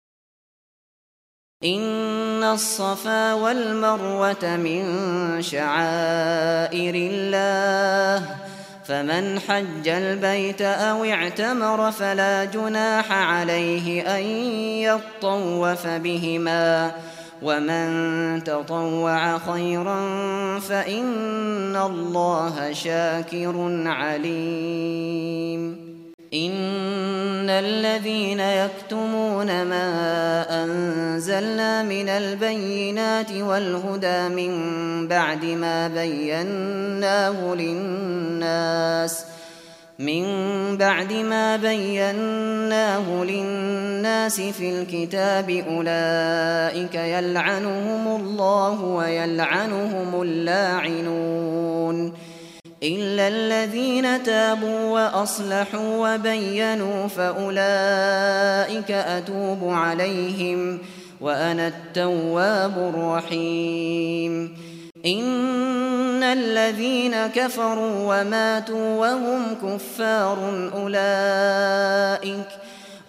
إن الصفا والمروة من شعائر الله فمن حج البيت أو اعتمر فلا جناح عليه أن يطوف بهما ومن تطوع خيرا فإن الله شاكر عليم إن الذين يكتمون ما أنزلنا من البينات والهدى من بعد ما بيناه للناس من بعد ما بيناه للناس في الكتاب أولئك يلعنهم الله ويلعنهم اللاعنون إلا الذين تابوا وأصلحوا وبينوا فأولئك أتوب عليهم وأنا التواب الرحيم إن الذين كفروا وماتوا وهم كفار أولئك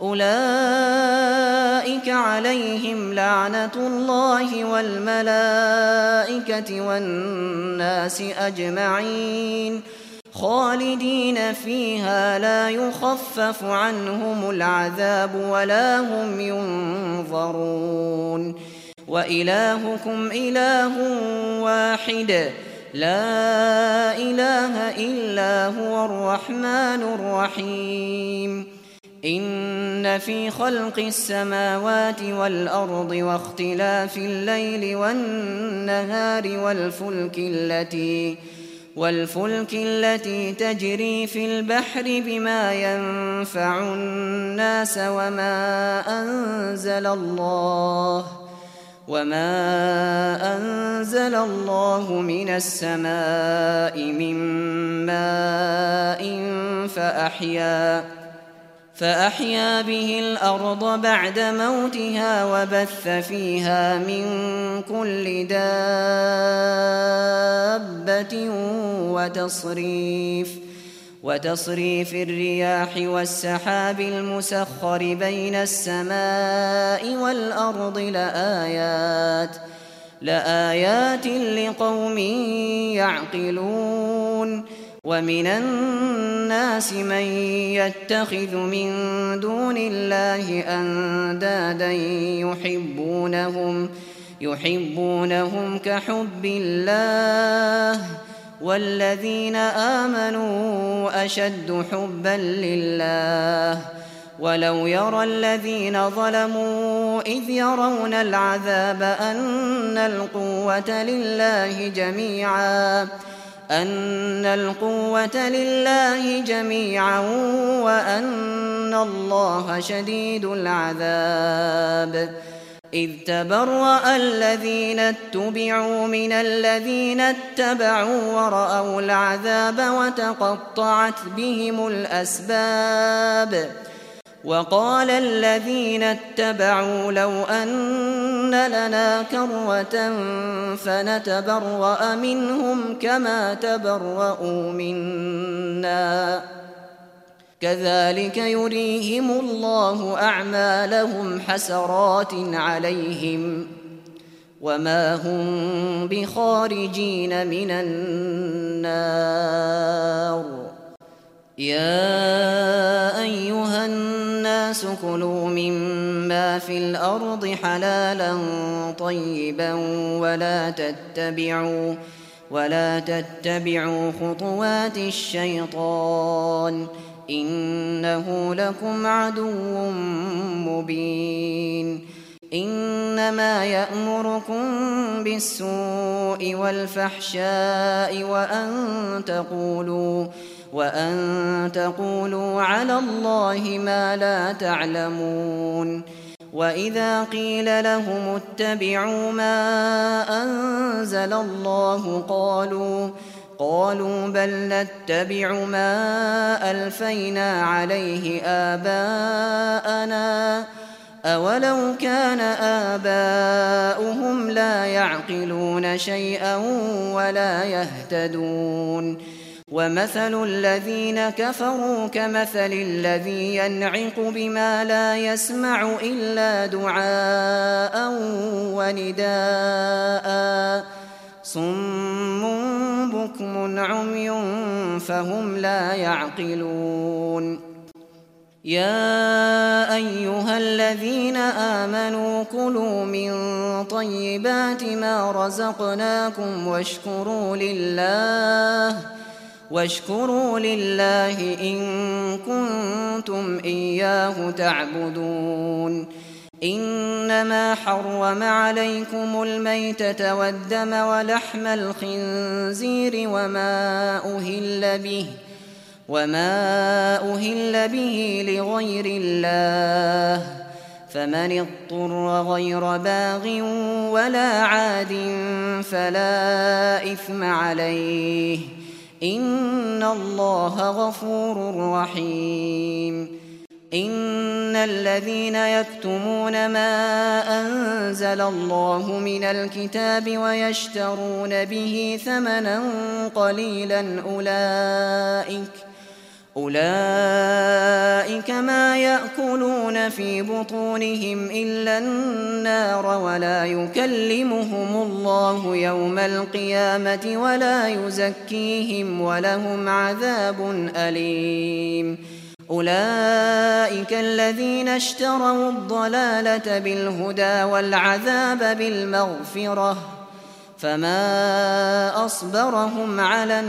أولئك عليهم لعنة الله والملائكة والناس أجمعين خالدين فيها لا يخفف عنهم العذاب ولا هم ينظرون وإلهكم إله واحد لا إله إلا هو الرحمن الرحيم إن في خلق السماوات والأرض واختلاف الليل والنهار والفلك التي والفلك التي تجري في البحر بما ينفع الناس وما أنزل الله وما أنزل الله من السماء من ماء فأحيا فأحيا به الأرض بعد موتها وبث فيها من كل دابة وتصريف وتصريف الرياح والسحاب المسخر بين السماء والأرض لآيات لآيات لقوم يعقلون ومن الناس من يتخذ من دون الله أندادا يحبونهم يحبونهم كحب الله والذين آمنوا أشد حبا لله ولو يرى الذين ظلموا إذ يرون العذاب أن القوة لله جميعا أن القوة لله جميعا وأن الله شديد العذاب إذ تبرأ الذين اتبعوا من الذين اتبعوا ورأوا العذاب وتقطعت بهم الأسباب وقال الذين اتبعوا لو أن لنا كرة فنتبرأ منهم كما تبرؤوا منا كذلك يريهم الله أعمالهم حسرات عليهم وما هم بخارجين من النار يا أيها الناس كلوا مما في الأرض حلالا طيبا ولا تتبعوا ولا تتبعوا خطوات الشيطان إنه لكم عدو مبين إنما يأمركم بالسوء والفحشاء وأن تقولوا وأن تقولوا على الله ما لا تعلمون. وإذا قيل لهم اتبعوا ما أنزل الله قالوا قالوا بل نتبع ما ألفينا عليه آباءنا أولو كان آباؤهم لا يعقلون شيئا ولا يهتدون. ومثل الذين كفروا كمثل الذي ينعق بما لا يسمع إلا دعاء ونداء صم بكم عمي فهم لا يعقلون. يا أيها الذين آمنوا كلوا من طيبات ما رزقناكم واشكروا لله واشكروا لله إن كنتم إياه تعبدون. إنما حرم عليكم الميتة والدم ولحم الخنزير وما أهل به وما أهل به لغير الله فمن اضطر غير باغ ولا عاد فلا إثم عليه إن الله غفور رحيم. إن الذين يكتمون ما أنزل الله من الكتاب ويشترون به ثمنا قليلا أولئك أولئك ما يأكلون في بطونهم إلا النار ولا يكلمهم الله يوم القيامة ولا يزكيهم ولهم عذاب أليم. أولئك الذين اشتروا الضلالة بالهدى والعذاب بالمغفرة فما أصبرهم على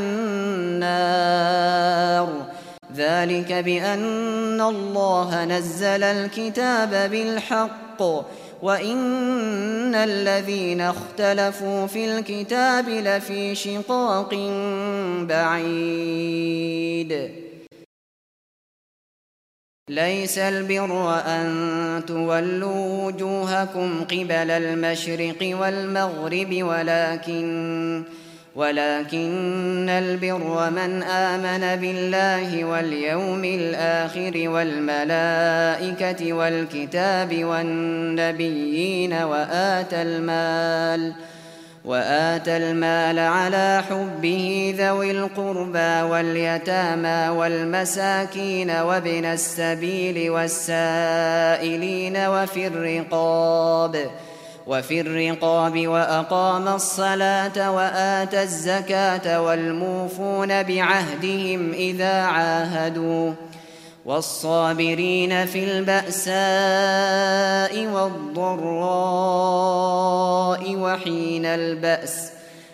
النار ذلك بأن الله نزل الكتاب بالحق وإن الذين اختلفوا في الكتاب لفي شقاق بعيد. ليس البر أن تولوا وجوهكم قبل المشرق والمغرب ولكن ولكن البر من آمن بالله واليوم الآخر والملائكة والكتاب والنبيين وآتى المال وآتى المال على حبه ذوي القربى واليتامى والمساكين وابن السبيل والسائلين وفي الرقاب وفي الرقاب وأقام الصلاة وآتى الزكاة والموفون بعهدهم إذا عاهدوا والصابرين في البأساء والضراء وحين البأس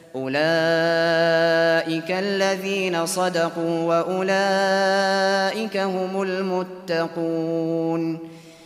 أولئك الذين صدقوا وأولئك هم المتقون.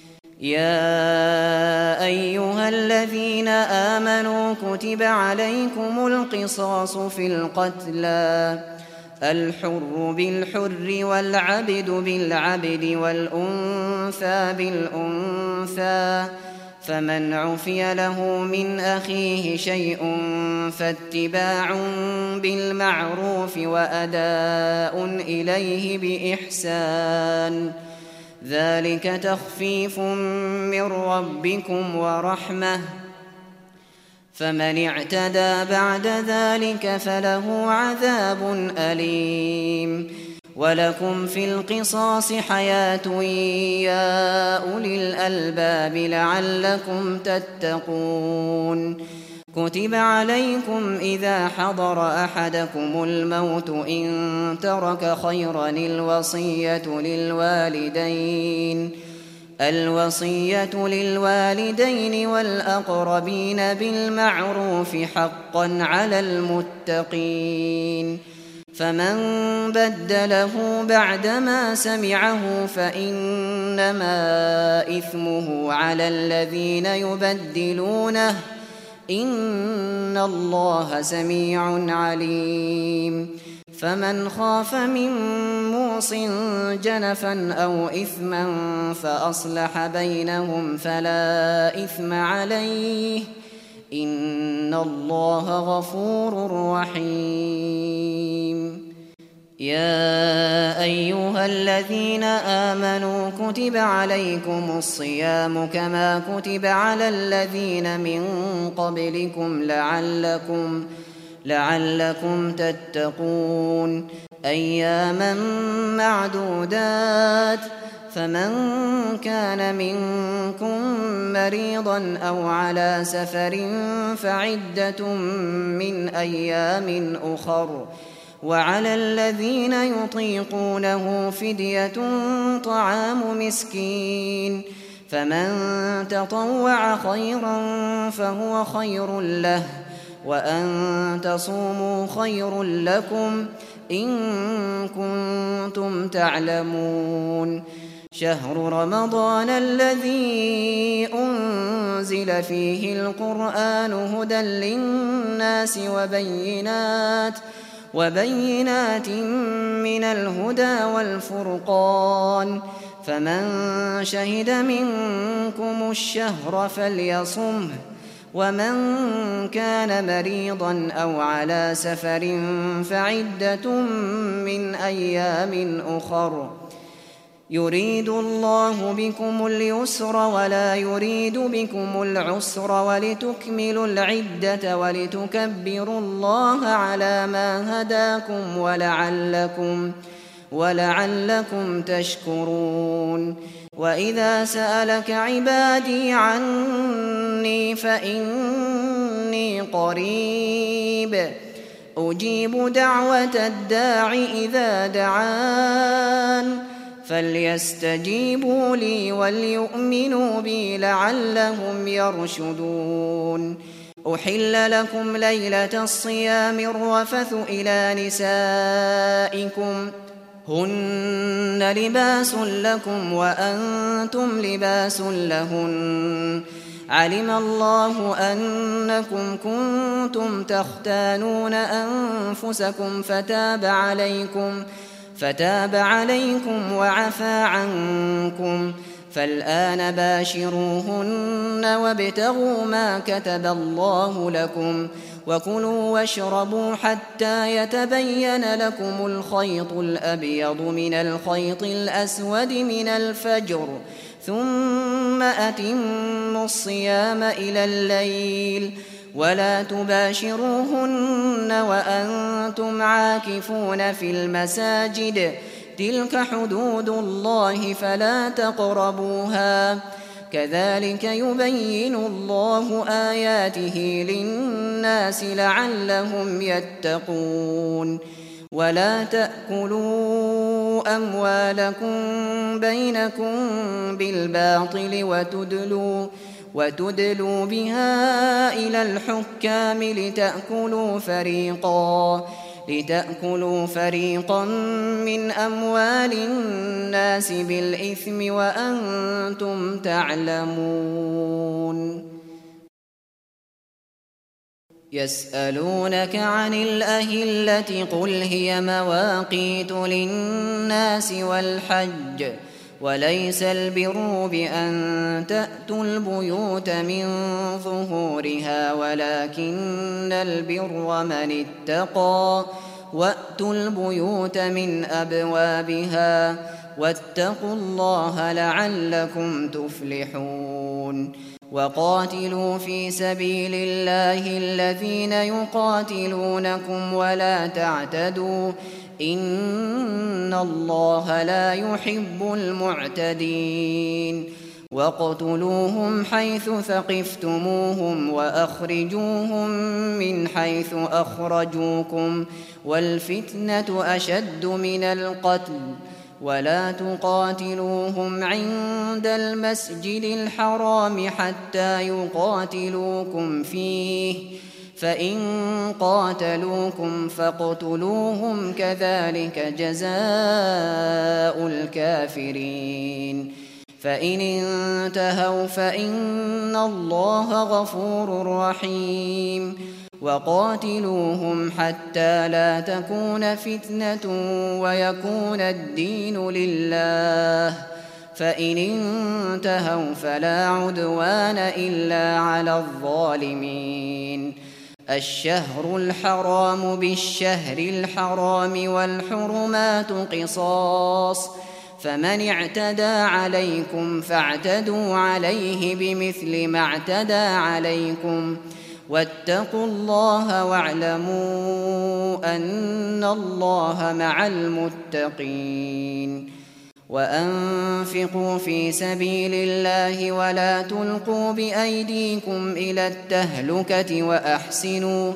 يا أيها الذين آمنوا كتب عليكم القصاص في القتلى الحر بالحر والعبد بالعبد والأنثى بالأنثى فمن عفي له من أخيه شيء فاتباع بالمعروف وأداء إليه بإحسان ذلك تخفيف من ربكم ورحمة فمن اعتدى بعد ذلك فله عذاب أليم. ولكم في القصاص حياة يا أولي الألباب لعلكم تتقون. كتب عليكم إذا حضر أحدكم الموت إن ترك خيرا الوصية للوالدين الوصية للوالدين والأقربين بالمعروف حقا على المتقين. فمن بدله بعدما سمعه فإنما إثمه على الذين يبدلونه إن الله سميع عليم. فمن خاف من موص جنفا أو إثما فأصلح بينهم فلا إثم عليه إن الله غفور رحيم. يا أيها الذين آمنوا كتب عليكم الصيام كما كتب على الذين من قبلكم لعلكم لعلكم تتقون أياما معدودات فمن كان منكم مريضا أو على سفر فعدة من أيام أخر وعلى الذين يطيقونه فدية طعام مسكين فمن تطوع خيرا فهو خير له وأن تصوموا خير لكم إن كنتم تعلمون. شهر رمضان الذي أنزل فيه القرآن هدى للناس وبينات وبينات من الهدى والفرقان فمن شهد منكم الشهر فليصمه ومن كان مريضا أو على سفر فعدة من أيام أخر يريد الله بكم اليسر ولا يريد بكم العسر ولتكملوا العدة ولتكبروا الله على ما هداكم ولعلكم, ولعلكم تشكرون. وإذا سألك عبادي عني فإني قريب أجيب دعوة الداع إذا دعان فليستجيبوا لي وليؤمنوا بي لعلهم يرشدون. أحل لكم ليلة الصيام الرفث إلى نسائكم هن لباس لكم وأنتم لباس لهن علم الله أنكم كنتم تختانون أنفسكم فتاب عليكم فتاب عليكم وعفى عنكم فالآن باشروهن وابتغوا ما كتب الله لكم وكلوا واشربوا حتى يتبين لكم الخيط الأبيض من الخيط الأسود من الفجر ثم أتموا الصيام إلى الليل ولا تباشروهن وأنتم عاكفون في المساجد تلك حدود الله فلا تقربوها كذلك يبين الله آياته للناس لعلهم يتقون. ولا تأكلوا أموالكم بينكم بالباطل وتدلوا وتدلوا بها إلى الحكام لتأكلوا فريقا لتأكلوا فريقا من أموال الناس بالإثم وأنتم تعلمون. يسألونك عن الأهلة قل هي مواقيت للناس والحج وليس البر بأن تأتوا البيوت من ظهورها ولكن البر من اتقى وأتوا البيوت من أبوابها واتقوا الله لعلكم تفلحون. وقاتلوا في سبيل الله الذين يقاتلونكم ولا تعتدوا إن الله لا يحب المعتدين. واقتلوهم حيث ثقفتموهم وأخرجوهم من حيث أخرجوكم والفتنة أشد من القتل ولا تقاتلوهم عند المسجد الحرام حتى يقاتلوكم فيه فإن قاتلوكم فاقتلوهم كذلك جزاء الكافرين. فإن انتهوا فإن الله غفور رحيم. وقاتلوهم حتى لا تكون فتنة ويكون الدين لله، فإن انتهوا فلا عدوان إلا على الظالمين. الشهر الحرام بالشهر الحرام والحرمات قصاص، فمن اعتدى عليكم فاعتدوا عليه بمثل ما اعتدى عليكم، واتقوا الله واعلموا أن الله مع المتقين. وأنفقوا في سبيل الله ولا تلقوا بأيديكم إلى التهلكة وأحسنوا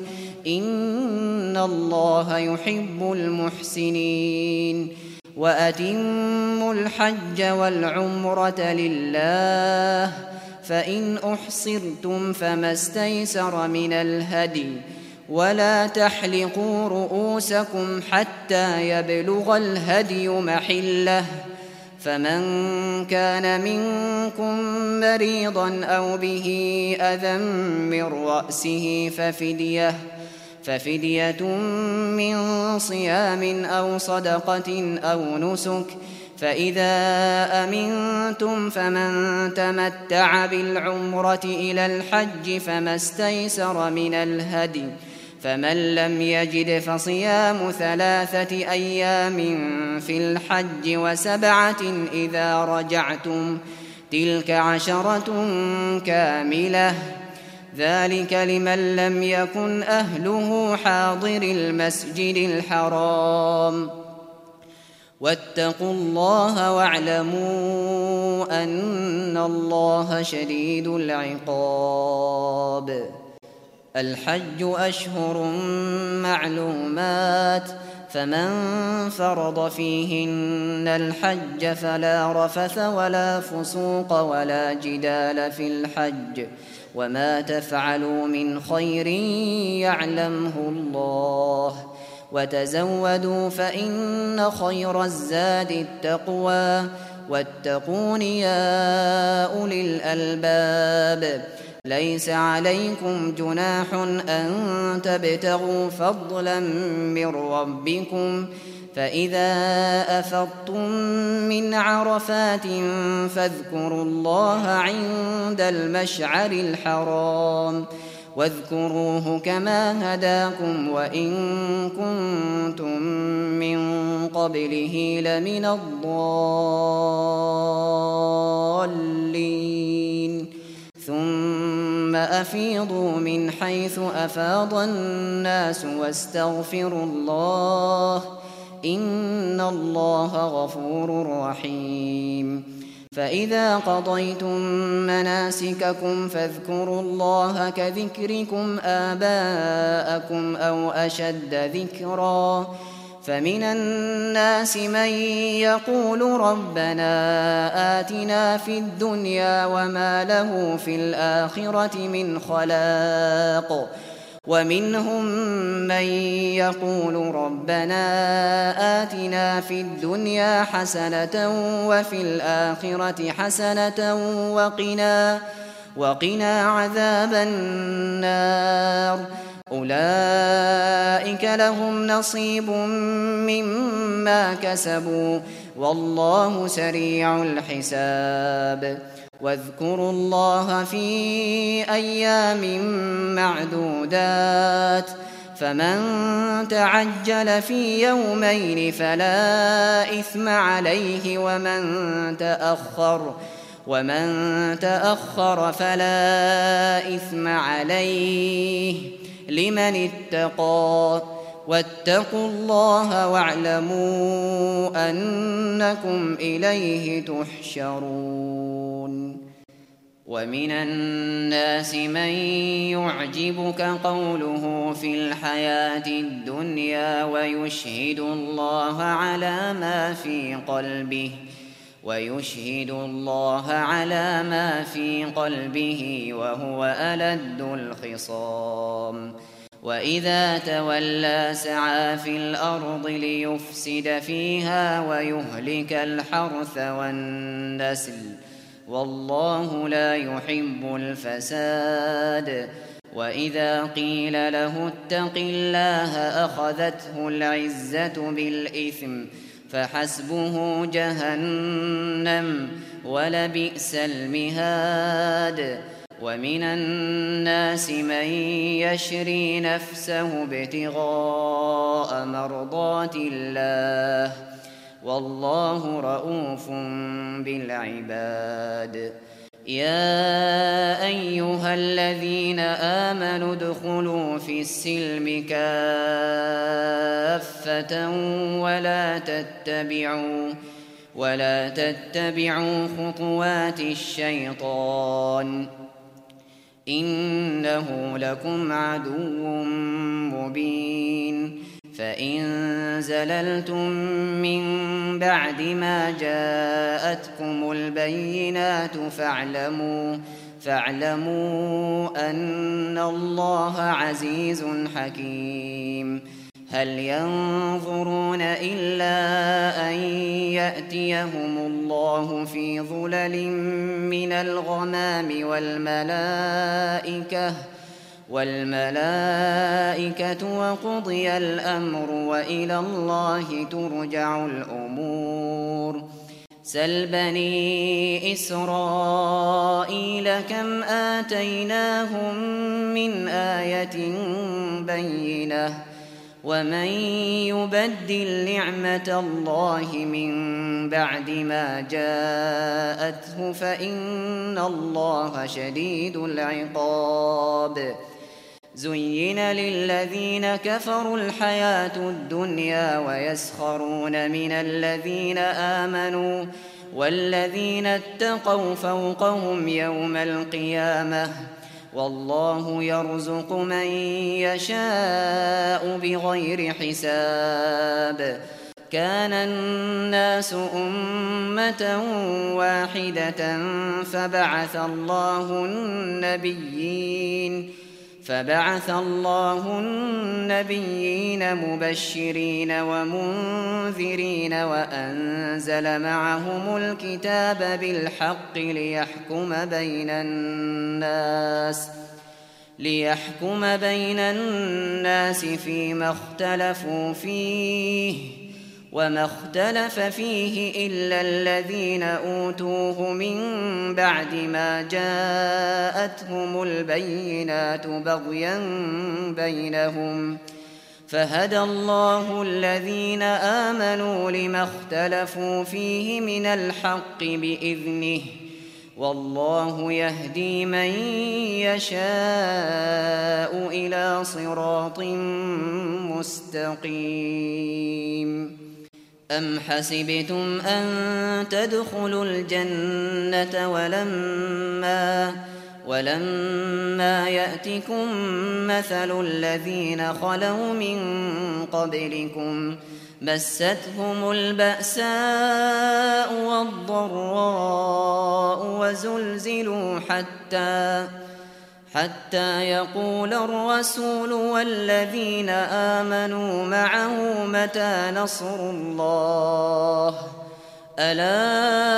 إن الله يحب المحسنين. وأتموا الحج والعمرة لله، فإن أحصرتم فما استيسر من الهدي، ولا تحلقوا رؤوسكم حتى يبلغ الهدي محله، فمن كان منكم مريضا أو به أذى من رأسه ففدية ففدية من صيام أو صدقة أو نسك، فإذا أمنتم فمن تمتع بالعمرة إلى الحج فما استيسر من الهدي، فمن لم يجد فصيام ثلاثة أيام في الحج وسبعة إذا رجعتم، تلك عشرة كاملة، ذلك لمن لم يكن أهله حاضر المسجد الحرام. واتقوا الله واعلموا أن الله شديد العقاب. الحج أشهر معلومات، فمن فرض فيهن الحج فلا رفث ولا فسوق ولا جدال في الحج، وما تفعلوا من خير يعلمه الله، وتزودوا فإن خير الزاد التقوى، واتقون يا أولي الألباب. ليس عليكم جناح أن تبتغوا فضلا من ربكم، فإذا أفضتم من عرفات فاذكروا الله عند المشعر الحرام، واذكروه كما هداكم وإن كنتم من قبله لمن الضالين. ثم أفيضوا من حيث أفاض الناس واستغفروا الله إن الله غفور رحيم. فإذا قضيتم مناسككم فاذكروا الله كذكركم آباءكم أو أشد ذكرا، فمن الناس من يقول ربنا آتنا في الدنيا وما له في الآخرة من خلاق، ومنهم من يقول ربنا آتنا في الدنيا حسنة وفي الآخرة حسنة وقنا, وقنا عذاب النار. أولئك لهم نصيب مما كسبوا والله سريع الحساب. واذكروا الله في أيام معدودات، فمن تعجل في يومين فلا إثم عليه، ومن تأخر ومن تأخر فلا إثم عليه لمن اتقى. واتقوا الله واعلموا أنكم إليه تحشرون. ومن الناس من يعجبك قوله في الحياة الدنيا ويشهد الله على ما في قلبه ويشهد الله على ما في قلبه وهو ألد الخصام. وإذا تولى سعى في الأرض ليفسد فيها ويهلك الحرث والنسل والله لا يحب الفساد. وإذا قيل له اتق الله أخذته العزة بالإثم فحسبه جهنم ولبئس المهاد. ومن الناس من يشري نفسه ابتغاء مرضات الله والله رءوف بالعباد. يا أيها الذين آمنوا ادخلوا في السلم كافة ولا تتبعوا ولا تتبعوا خطوات الشيطان إنه لكم عدو مبين. فإن زللتم من بعد ما جاءتكم البينات فاعلموا فاعلموا أن الله عزيز حكيم. هل ينظرون إلا أن يأتيهم الله في ظلل من الغمام والملائكة والملائكة وقضي الأمر وإلى الله ترجع الأمور. سل بني إسرائيل كم آتيناهم من آية بينة ومن يبدل نعمة الله من بعد ما جاءته فإن الله شديد العقاب. زين للذين كفروا الحياة الدنيا ويسخرون من الذين آمنوا والذين اتقوا فوقهم يوم القيامة والله يرزق من يشاء بغير حساب. كان الناس أمة واحدة فبعث الله النبيين فبعث الله النبيين مبشرين ومنذرين وأنزل معهم الكتاب بالحق ليحكم بين الناس ليحكم بين الناس فيما اختلفوا فيه وما اختلف فيه إلا الذين أوتوه من بعد ما جاءتهم البينات بغيا بينهم فهدى الله الذين آمنوا لما اختلفوا فيه من الحق بإذنه والله يهدي من يشاء إلى صراط مستقيم. أم حسبتم أن تدخلوا الجنة ولما ولما يأتكم مثل الذين خلوا من قبلكم مستهم البأساء والضراء وزلزلوا حتى حتى يقول الرسول والذين آمنوا معه متى نصر الله ألا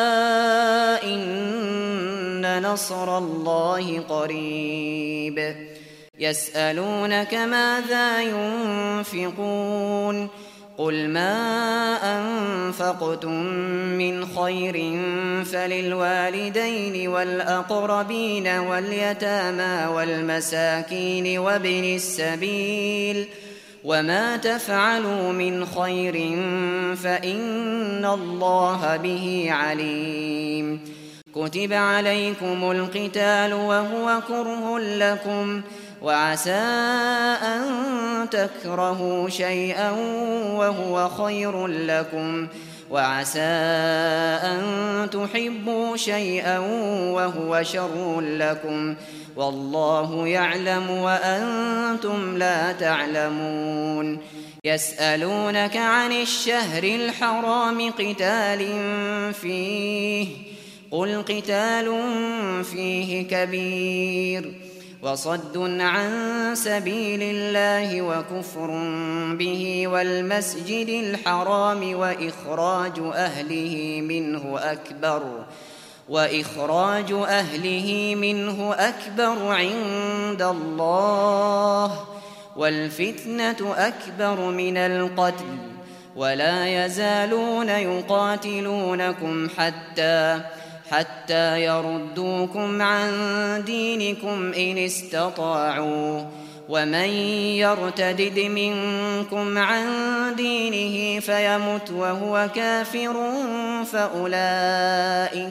إن نصر الله قريب. يسألونك ماذا ينفقون قل ما أنفقتم من خير فللوالدين والأقربين واليتامى والمساكين وابن السبيل وما تفعلوا من خير فإن الله به عليم. كتب عليكم القتال وهو كره لكم وعسى أن تكرهوا شيئا وهو خير لكم وعسى أن تحبوا شيئا وهو شر لكم والله يعلم وأنتم لا تعلمون. يسألونك عن الشهر الحرام قتال فيه قل قتال فيه كبير وصد عن سبيل الله وكفر به والمسجد الحرام وإخراج أهله منه أكبر وإخراج أهله منه أكبر عند الله والفتنة أكبر من القتل ولا يزالون يقاتلونكم حتى حتى يردوكم عن دينكم إن استطاعوا ومن يرتدد منكم عن دينه فيمت وهو كافر فأولئك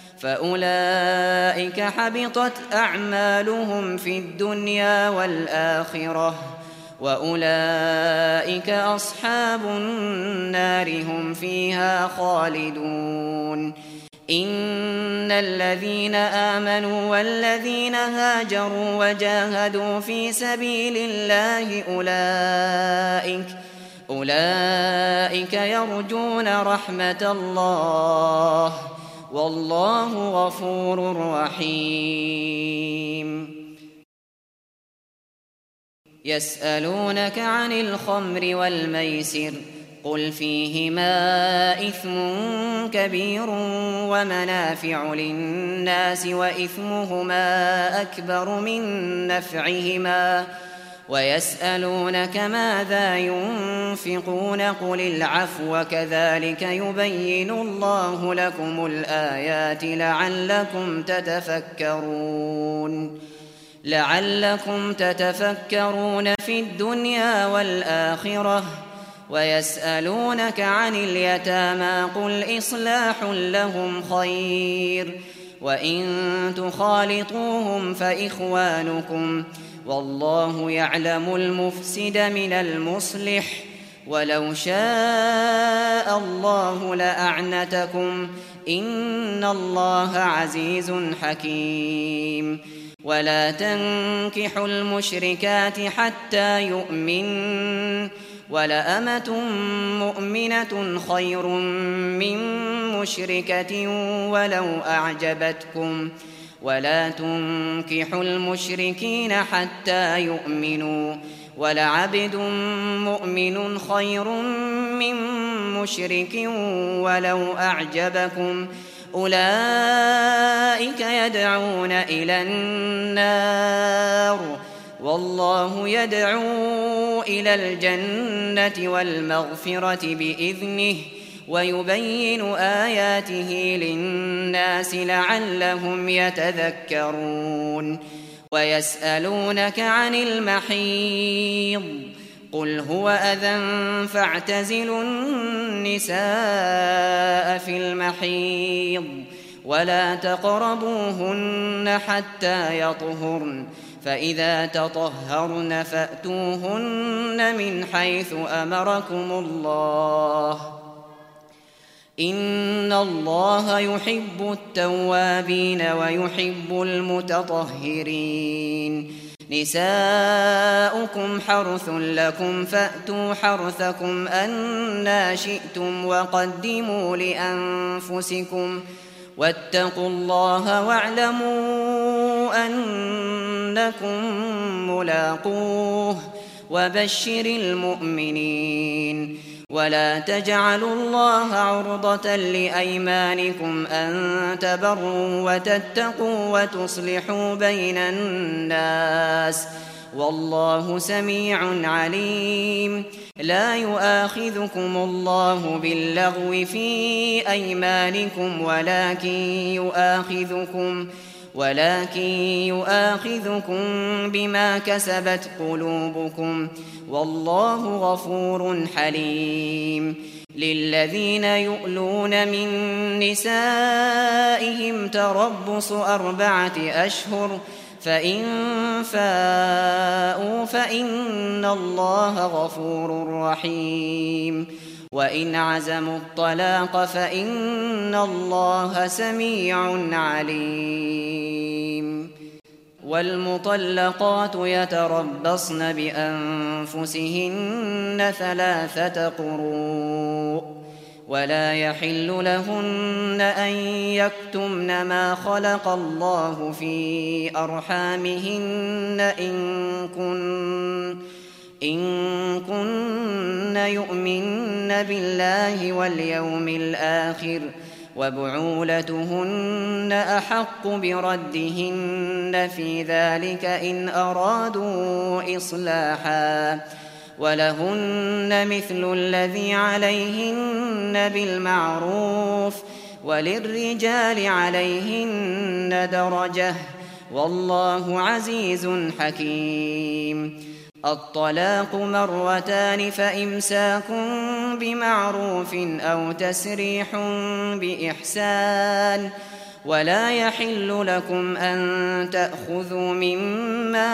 فأولئك حبطت أعمالهم في الدنيا والآخرة وأولئك أصحاب النار هم فيها خالدون إن الذين آمنوا والذين هاجروا وجاهدوا في سبيل الله أولئك أولئك يرجون رحمة الله والله غفور رحيم يسألونك عن الخمر والميسر قل فيهما إثم كبير ومنافع للناس وإثمهما أكبر من نفعهما ويسألونك ماذا ينفقون قل العفو كذلك يبين الله لكم الآيات لعلكم تتفكرون لعلكم تتفكرون في الدنيا والآخرة ويسألونك عن اليتامى قل إصلاح لهم خير وإن تخالطوهم فإخوانكم والله يعلم المفسد من المصلح ولو شاء الله لأعنتكم إن الله عزيز حكيم ولا تنكحوا المشركات حتى يؤمنوا ولأمة مؤمنة خير من مشركة ولو أعجبتكم ولا تنكحوا المشركين حتى يؤمنوا ولعبد مؤمن خير من مشرك ولو أعجبكم أولئك يدعون إلى النار والله يدعو إلى الجنة والمغفرة بإذنه ويبين آياته للناس لعلهم يتذكرون ويسألونك عن المحيض قل هو أذى فاعتزلوا النساء في المحيض ولا تقربوهن حتى يطهرن فإذا تطهرن فأتوهن من حيث أمركم الله إن الله يحب التوابين ويحب المتطهرين نساؤكم حرث لكم فأتوا حرثكم أنى شئتم وقدموا لأنفسكم واتقوا الله واعلموا أنكم ملاقوه وبشر المؤمنين ولا تجعلوا الله عرضة لأيمانكم أن تبروا وتتقوا وتصلحوا بين الناس والله سميع عليم لا يؤاخذكم الله باللغو في أيمانكم ولكن يؤاخذكم ولكن يؤاخذكم بما كسبت قلوبكم والله غفور حليم للذين يؤلون من نسائهم تربص أربعة أشهر فإن فاءوا فإن الله غفور رحيم وإن عزموا الطلاق فإن الله سميع عليم والمطلقات يتربصن بأنفسهن ثلاثة قروء ولا يحل لهن أن يكتمن ما خلق الله في أرحامهن إن كن إن كن يؤمن بالله واليوم الآخر وبعولتهن أحق بردهن في ذلك إن أرادوا إصلاحا ولهن مثل الذي عليهن بالمعروف وللرجال عليهن درجة والله عزيز حكيم. الطلاق مرتان فإمساك بمعروف أو تسريح بإحسان ولا يحل لكم أن تأخذوا مما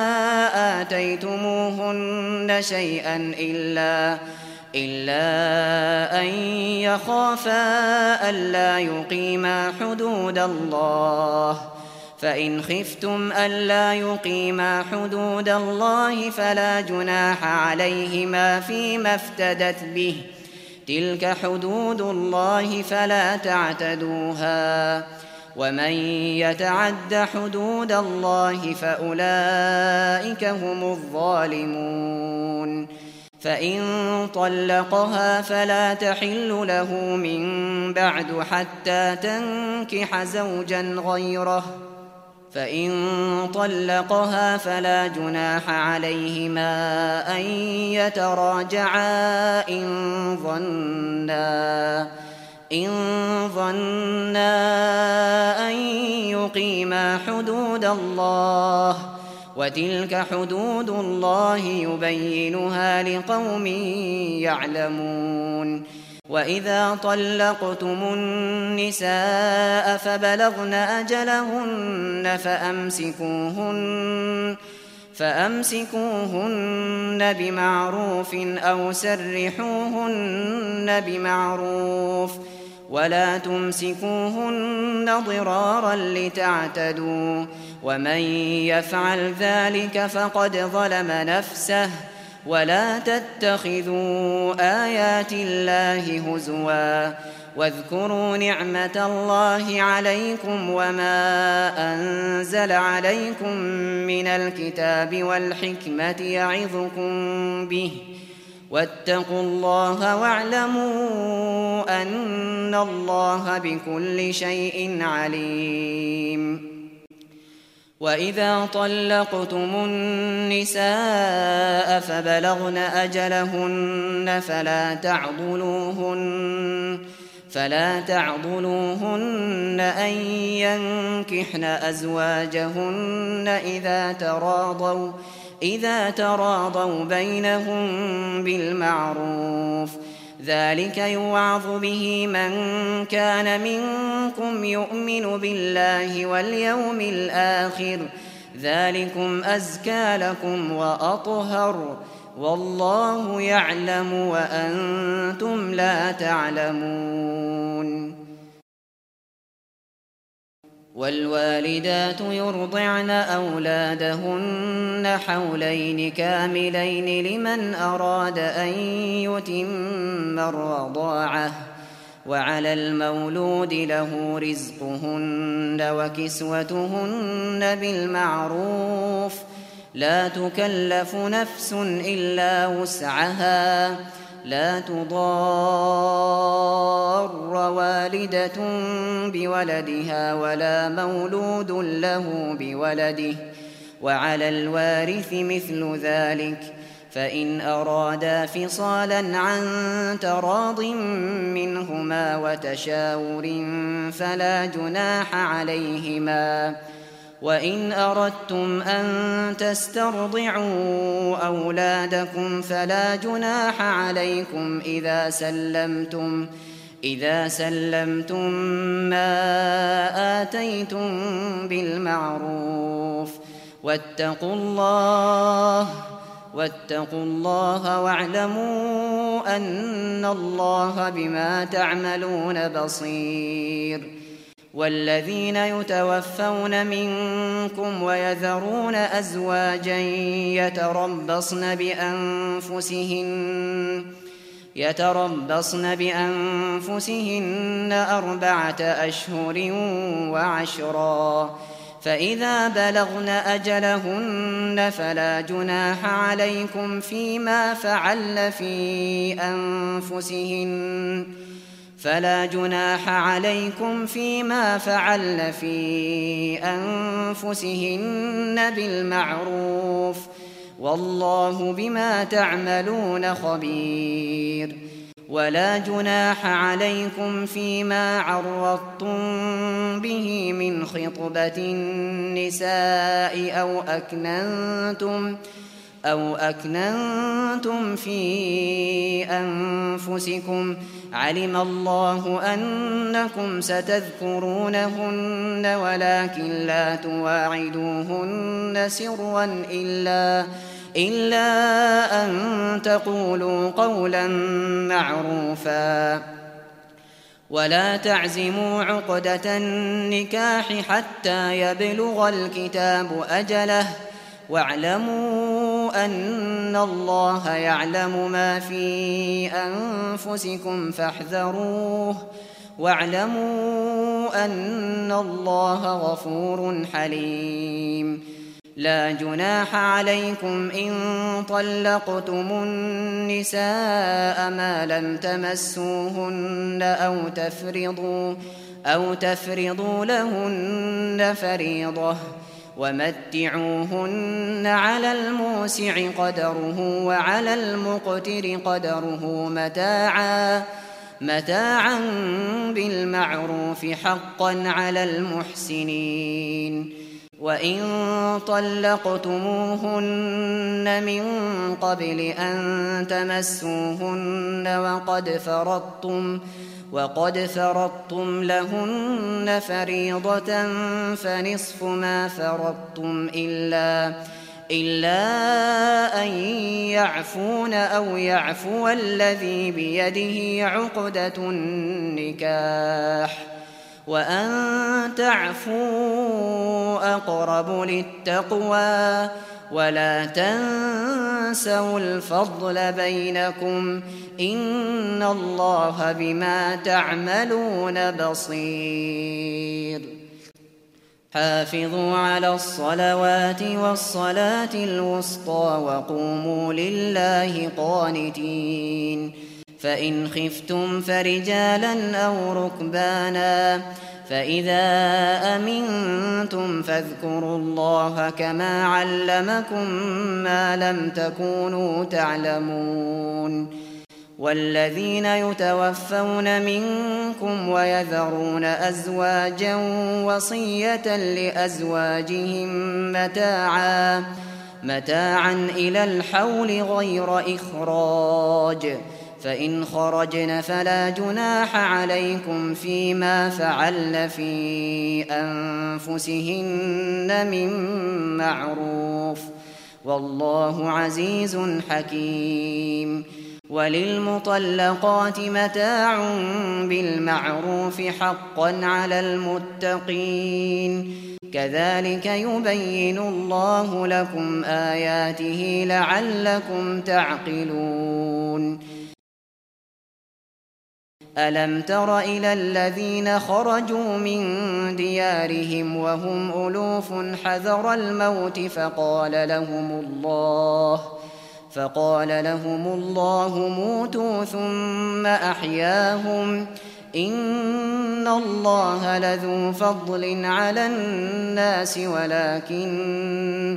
آتيتموهن شيئا إلا إلا أن يخافا ألا يقيما حدود الله فإن خفتم ألا يقيما حدود الله فلا جناح عليهما فيما افتدت به تلك حدود الله فلا تعتدوها ومن يتعد حدود الله فأولئك هم الظالمون. فإن طلقها فلا تحل له من بعد حتى تنكح زوجا غيره فإن طلقها فلا جناح عليهما أن يتراجعا إن ظنا إن ظنا أن يقيما حدود الله وتلك حدود الله يبينها لقوم يعلمون. وإذا طلقتم النساء فبلغن أجلهن فأمسكوهن فأمسكوهن بمعروف أو سرحوهن بمعروف ولا تمسكوهن ضرارا لتعتدوا ومن يفعل ذلك فقد ظلم نفسه ولا تتخذوا آيات الله هزوا واذكروا نعمة الله عليكم وما أنزل عليكم من الكتاب والحكمة يعظكم به واتقوا الله واعلموا أن الله بكل شيء عليم. وإذا طلقتم النساء فبلغن أجلهن فلا تعضلوهن فلا تعضلوهن أن ينكحن أزواجهن إذا تراضوا إذا تراضوا بينهم بالمعروف ذلك يوعظ به من كان منكم يؤمن بالله واليوم الآخر ذلكم أزكى لكم وأطهر والله يعلم وأنتم لا تعلمون. والوالدات يرضعن أولادهن حولين كاملين لمن أراد أن يتم الرضاعة وعلى المولود له رزقهن وكسوتهن بالمعروف لا تكلف نفس إلا وسعها لا تضار والدة بولدها ولا مولود له بولده وعلى الوارث مثل ذلك فإن أرادا فصالا عن تراض منهما وتشاور فلا جناح عليهما. وإن أردتم أن تسترضعوا أولادكم فلا جناح عليكم إذا سلمتم إذا سلمتم ما آتيتم بالمعروف واتقوا الله واتقوا الله واعلموا أن الله بما تعملون بصير. والذين يتوفون منكم ويذرون أزواجا يتربصن بأنفسهن يتربصن بأنفسهن أربعة أشهر وعشرا فإذا بلغن أجلهن فلا جناح عليكم فيما فعل في أنفسهن فلا جناح عليكم فيما فعلن في أنفسهن بالمعروف والله بما تعملون خبير. ولا جناح عليكم فيما عرضتم به من خطبة النساء أو أكننتم أو أكننتم في أنفسكم علم الله أنكم ستذكرونهن ولكن لا تواعدوهن سرا إلا إلا أن تقولوا قولا معروفا ولا تعزموا عقدة النكاح حتى يبلغ الكتاب أجله واعلموا أن الله يعلم ما في أنفسكم فاحذروه واعلموا أن الله غفور حليم. لا جناح عليكم إن طلقتم النساء ما لم تمسوهن أو تفرضوا, أو تفرضوا لهن فريضة ومتعوهن على الموسع قدره وعلى المقتر قدره متاعا, متاعا بالمعروف حقا على المحسنين. وإن طلقتموهن من قبل أن تمسوهن وقد فرضتم وقد فرضتم لهن فريضة فنصف ما فرضتم إلا إلا أن يعفون أو يعفو الذي بيده عقدة النكاح وأن تعفوا أقرب للتقوى ولا تنسوا الفضل بينكم إن الله بما تعملون بصير. حافظوا على الصلوات والصلاة الوسطى وقوموا لله قانتين. فإن خفتم فرجالا أو ركبانا فإذا أمنتم فاذكروا الله كما علمكم ما لم تكونوا تعلمون. والذين يتوفون منكم ويذرون أزواجا وصية لأزواجهم متاعا, متاعا إلى الحول غير إخراج فإن خرجن فلا جناح عليكم فيما فعلن في أنفسهن من معروف والله عزيز حكيم. وللمطلقات متاع بالمعروف حقا على المتقين كذلك يبين الله لكم آياته لعلكم تعقلون. ألم تر إلى الذين خرجوا من ديارهم وهم ألوف حذر الموت فقال لهم الله فقال لهم الله موتوا ثم أحياهم إن الله لذو فضل على الناس ولكن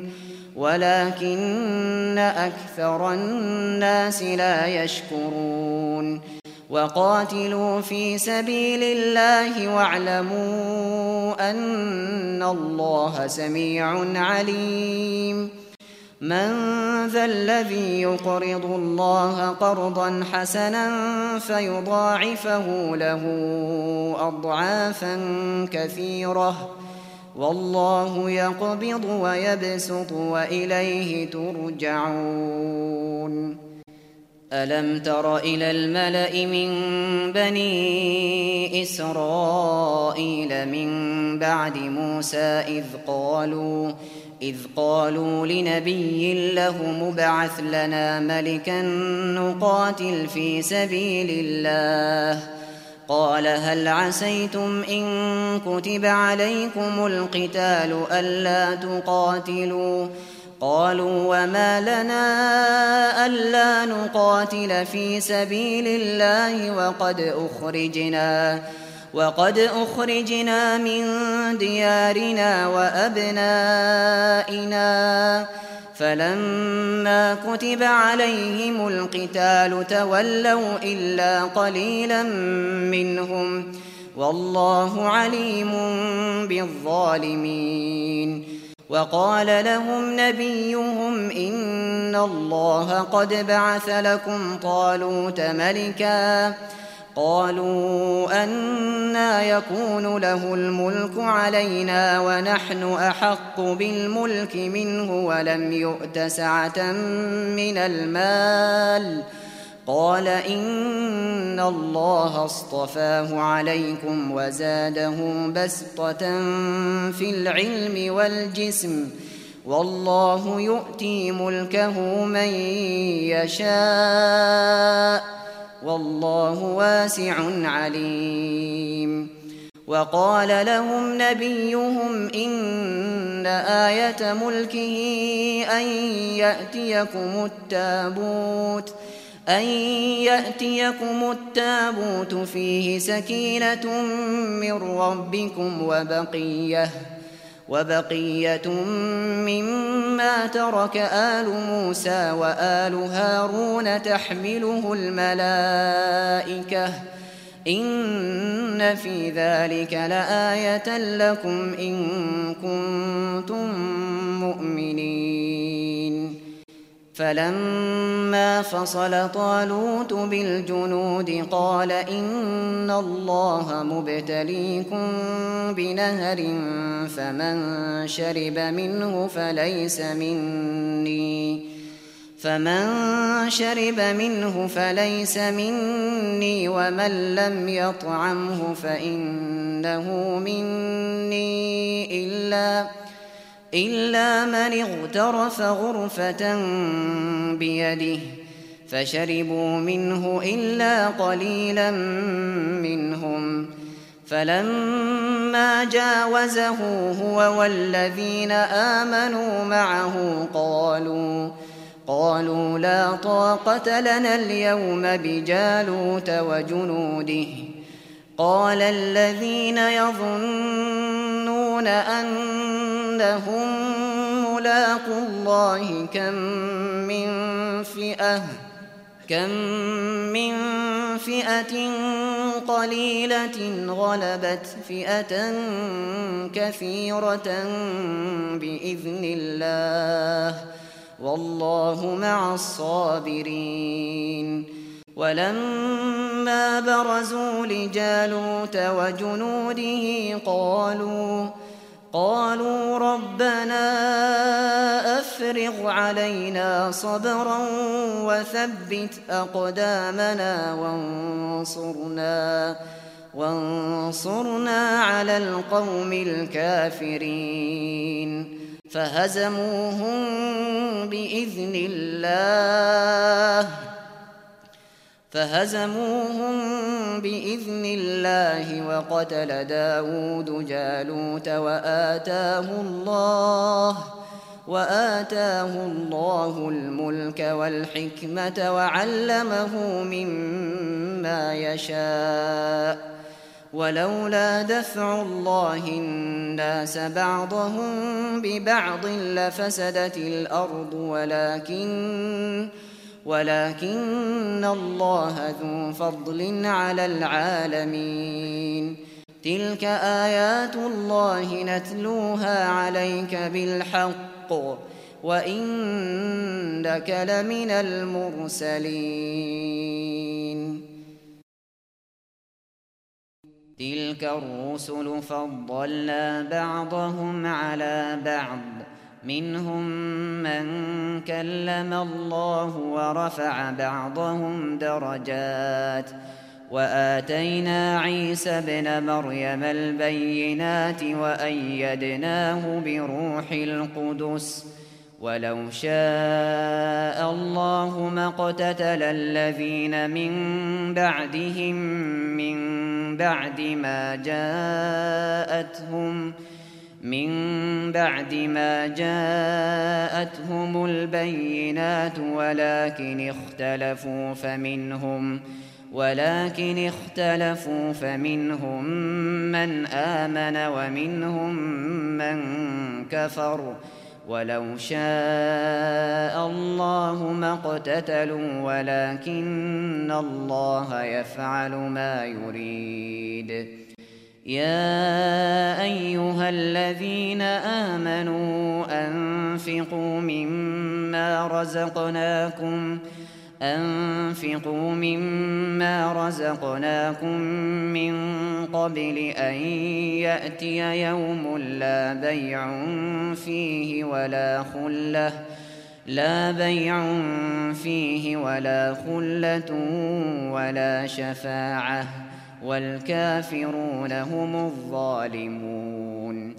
ولكن أكثر الناس لا يشكرون. وقاتلوا في سبيل الله واعلموا أن الله سميع عليم. من ذا الذي يقرض الله قرضا حسنا فيضاعفه له أضعافا كثيرة والله يقبض ويبسط وإليه ترجعون. ألم تر إلى الملأ من بني إسرائيل من بعد موسى إذ قالوا إذ قالوا لنبي له مبعث لنا ملكا نقاتل في سبيل الله قال هل عسيتم إن كتب عليكم القتال ألا تقاتلوا قالوا وما لنا ألا نقاتل في سبيل الله وقد أخرجنا وقد أخرجنا من ديارنا وأبنائنا فلما كتب عليهم القتال تولوا إلا قليلا منهم والله عليم بالظالمين. وقال لهم نبيهم إن الله قد بعث لكم طالوت ملكا قالوا أنى يكون له الملك علينا ونحن أحق بالملك منه ولم يؤت سعة من المال قال إن الله اصطفاه عليكم وزاده بسطة في العلم والجسم والله يؤتي ملكه من يشاء والله واسع عليم. وقال لهم نبيهم إن آية ملكه أن يأتيكم التابوت أن يأتيكم التابوت فيه سكينة من ربكم وبقية وبقية مما ترك آل موسى وآل هارون تحمله الملائكة إن في ذلك لآية لكم إن كنتم مؤمنين. فلما فصل طالوت بالجنود قال إن الله مبتليكم بنهر فمن شرب منه فليس مني فمن شرب منه فليس مني ومن لم يطعمه فإنه مني إلا إلا من اغترف غرفة بيده فشربوا منه إلا قليلا منهم فلما جاوزه هو والذين آمنوا معه قالوا قالوا لا طاقة لنا اليوم بجالوت وجنوده قال الذين يظنون أنهم ملاقو الله كم من فئة كم من فئة قليلة غلبت فئة كثيرة بإذن الله والله مع الصابرين. ولما برزوا لجالوت وجنوده قالوا قالوا ربنا أفرغ علينا صبرا وثبت أقدامنا وانصرنا وانصرنا على القوم الكافرين فهزموهم بإذن الله فهزموهم بإذن الله وقتل داود جالوت وآتاه الله وآتاه الله الملك والحكمة وعلمه مما يشاء ولولا دفع الله الناس بعضهم ببعض لفسدت الأرض ولكن ولكن الله ذو فضل على العالمين. تلك آيات الله نتلوها عليك بالحق وإنك لمن المرسلين. تلك الرسل فضلنا بعضهم على بعض منهم من كلم الله ورفع بعضهم درجات وآتينا عيسى ابن مريم البينات وأيدناه بروح القدس ولو شاء الله ما اقتتل الذين من بعدهم من بعد ما جاءتهم من بعد ما جاءتهم البينات ولكن اختلفوا فمنهم ولكن اختلفوا فمنهم من آمن ومنهم من كفر ولو شاء الله ما اقتتلوا ولكن الله يفعل ما يريد. يا أيها الذين آمنوا أنفقوا مما رزقناكم أنفقوا مما رزقناكم من قبل أن يأتي يوم لا بيع فيه ولا خلة لا بيع فيه ولا خلة ولا شفاعة والكافرون هم الظالمون.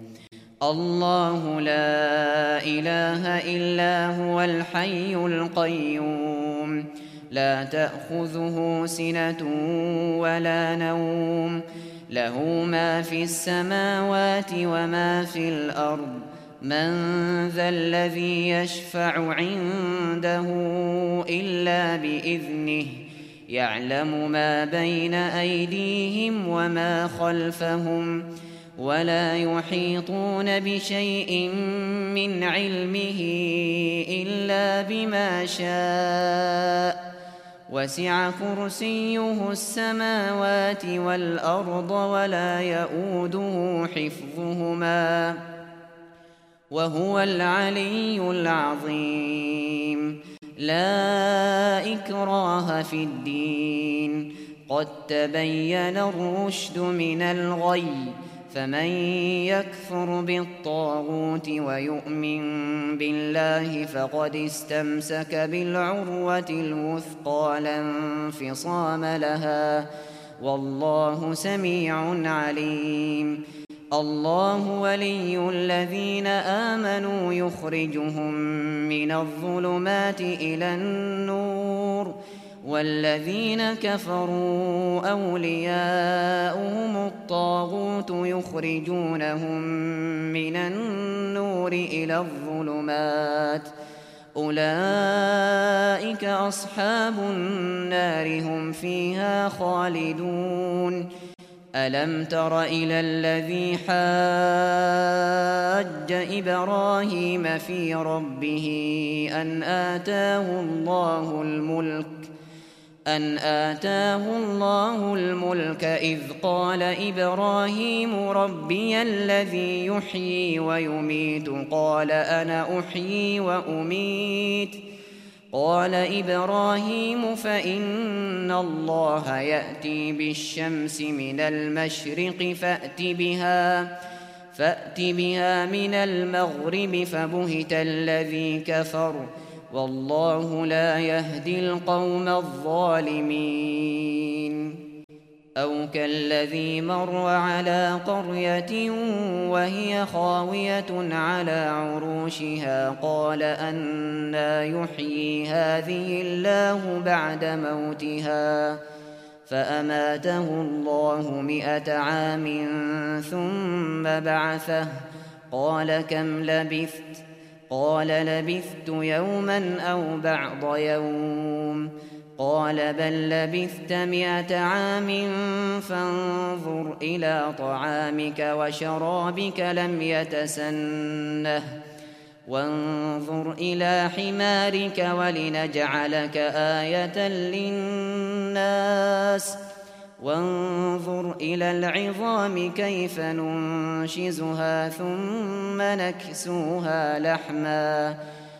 الله لا إله إلا هو الحي القيوم لا تأخذه سنة ولا نوم له ما في السماوات وما في الأرض من ذا الذي يشفع عنده إلا بإذنه يعلم ما بين أيديهم وما خلفهم ولا يحيطون بشيء من علمه إلا بما شاء وسع كرسيه السماوات والأرض ولا يؤوده حفظهما وهو العلي العظيم. لا إكراه في الدين قد تبين الرشد من الغي فمن يكفر بالطاغوت ويؤمن بالله فقد استمسك بالعروة الوثقى لا انفصام لها والله سميع عليم. الله ولي الذين آمنوا يخرجهم من الظلمات إلى النور والذين كفروا أولياؤهم الطاغوت يخرجونهم من النور إلى الظلمات أولئك أصحاب النار هم فيها خالدون. ألم تر إلى الذي حاج إبراهيم في ربه أن آتاه الله الملك أن آتاه الله الملك إذ قال إبراهيم ربي الذي يحيي ويميت قال أنا أحيي وأميت قال إبراهيم فإن الله يأتي بالشمس من المشرق فأت بها فأت بها من المغرب فبهت الذي كفر والله لا يهدي القوم الظالمين. أو كالذي مر على قرية وهي خاوية على عروشها قال أنى يحيي هذه الله بعد موتها فأماته الله مئة عام ثم بعثه قال كم لبثت قال لبثت يوما أو بعض يوم قال بل لبثت مئة عام فانظر إلى طعامك وشرابك لم يتسنه وانظر إلى حمارك ولنجعلك آية للناس وانظر إلى العظام كيف ننشزها ثم نكسوها لحما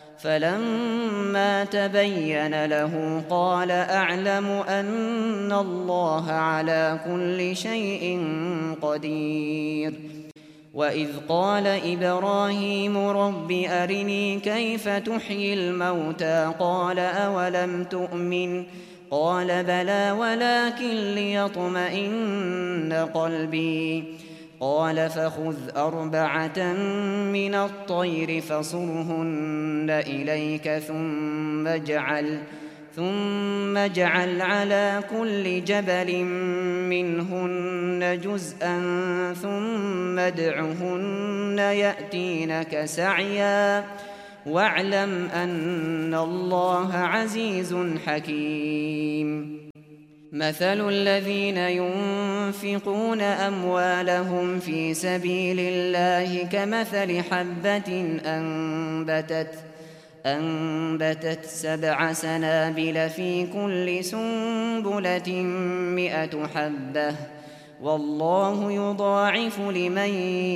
فلما تبين له قال أعلم أن الله على كل شيء قدير. وإذ قال إبراهيم رب أرني كيف تحيي الموتى قال أولم تؤمن قال بلى ولكن ليطمئن قلبي قال فخذ أربعة من الطير فصرهن إليك ثم اجعل ثم اجعل على كل جبل منهن جزءا ثم ادعهن يأتينك سعيا واعلم أن الله عزيز حكيم. مثل الذين ينفقون أموالهم في سبيل الله كمثل حبة أنبتت أنبتت سبع سنابل في كل سنبلة مئة حبة والله يضاعف لمن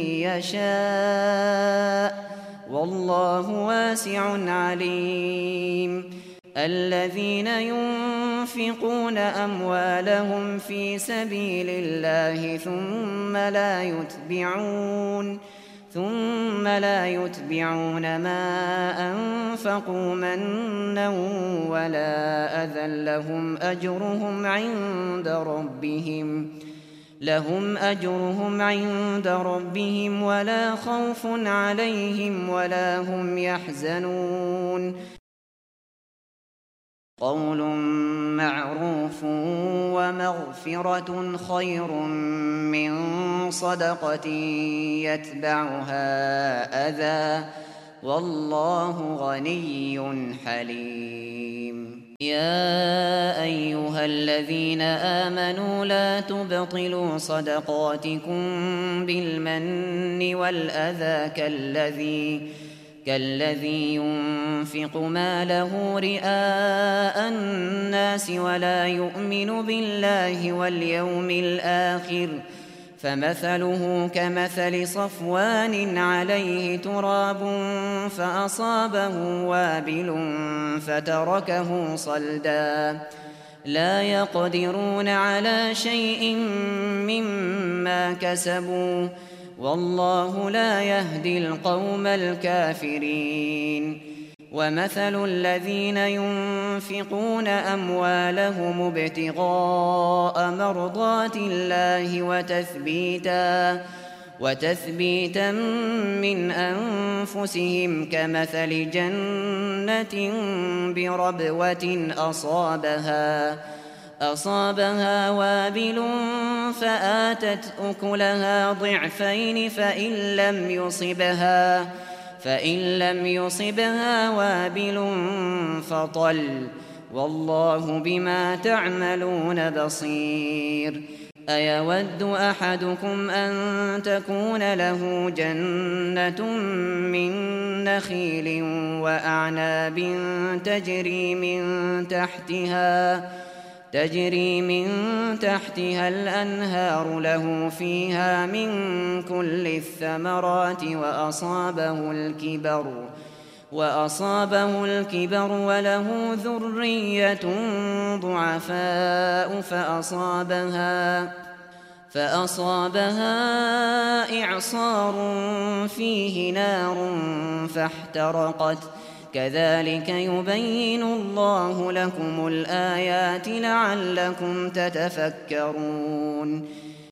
يشاء والله واسع عليم. الذين ينفقون أموالهم في سبيل الله ثم لا يتبعون ثم لا يتبعون ما أنفقوا منا ولا أذى لهم أجرهم عند ربهم لهم أجرهم عند ربهم ولا خوف عليهم ولا هم يحزنون. قول معروف ومغفرة خير من صدقة يتبعها أذى والله غني حليم. يا أيها الذين آمنوا لا تبطلوا صدقاتكم بالمن والأذى كالذي كالذي ينفق ماله رئاء الناس ولا يؤمن بالله واليوم الآخر فمثله كمثل صفوان عليه تراب فأصابه وابل فتركه صلدا لا يقدرون على شيء مما كسبوا والله لا يهدي القوم الكافرين. ومثل الذين ينفقون أموالهم ابتغاء مرضات الله وتثبيتا وتثبيتا من أنفسهم كمثل جنة بربوة أصابها أصابها وابل فآتت أكلها ضعفين فإن لم يصبها فإن لم يصبها وابل فطل والله بما تعملون بصير. أيود أحدكم أن تكون له جنة من نخيل وأعناب تجري من تحتها تجري من تحتها الأنهار له فيها من كل الثمرات وأصابه الكبر وأصابه الكبر وله ذرية ضعفاء فأصابها فأصابها إعصار فيه نار فاحترقت كذلك يبين الله لكم الآيات لعلكم تتفكرون.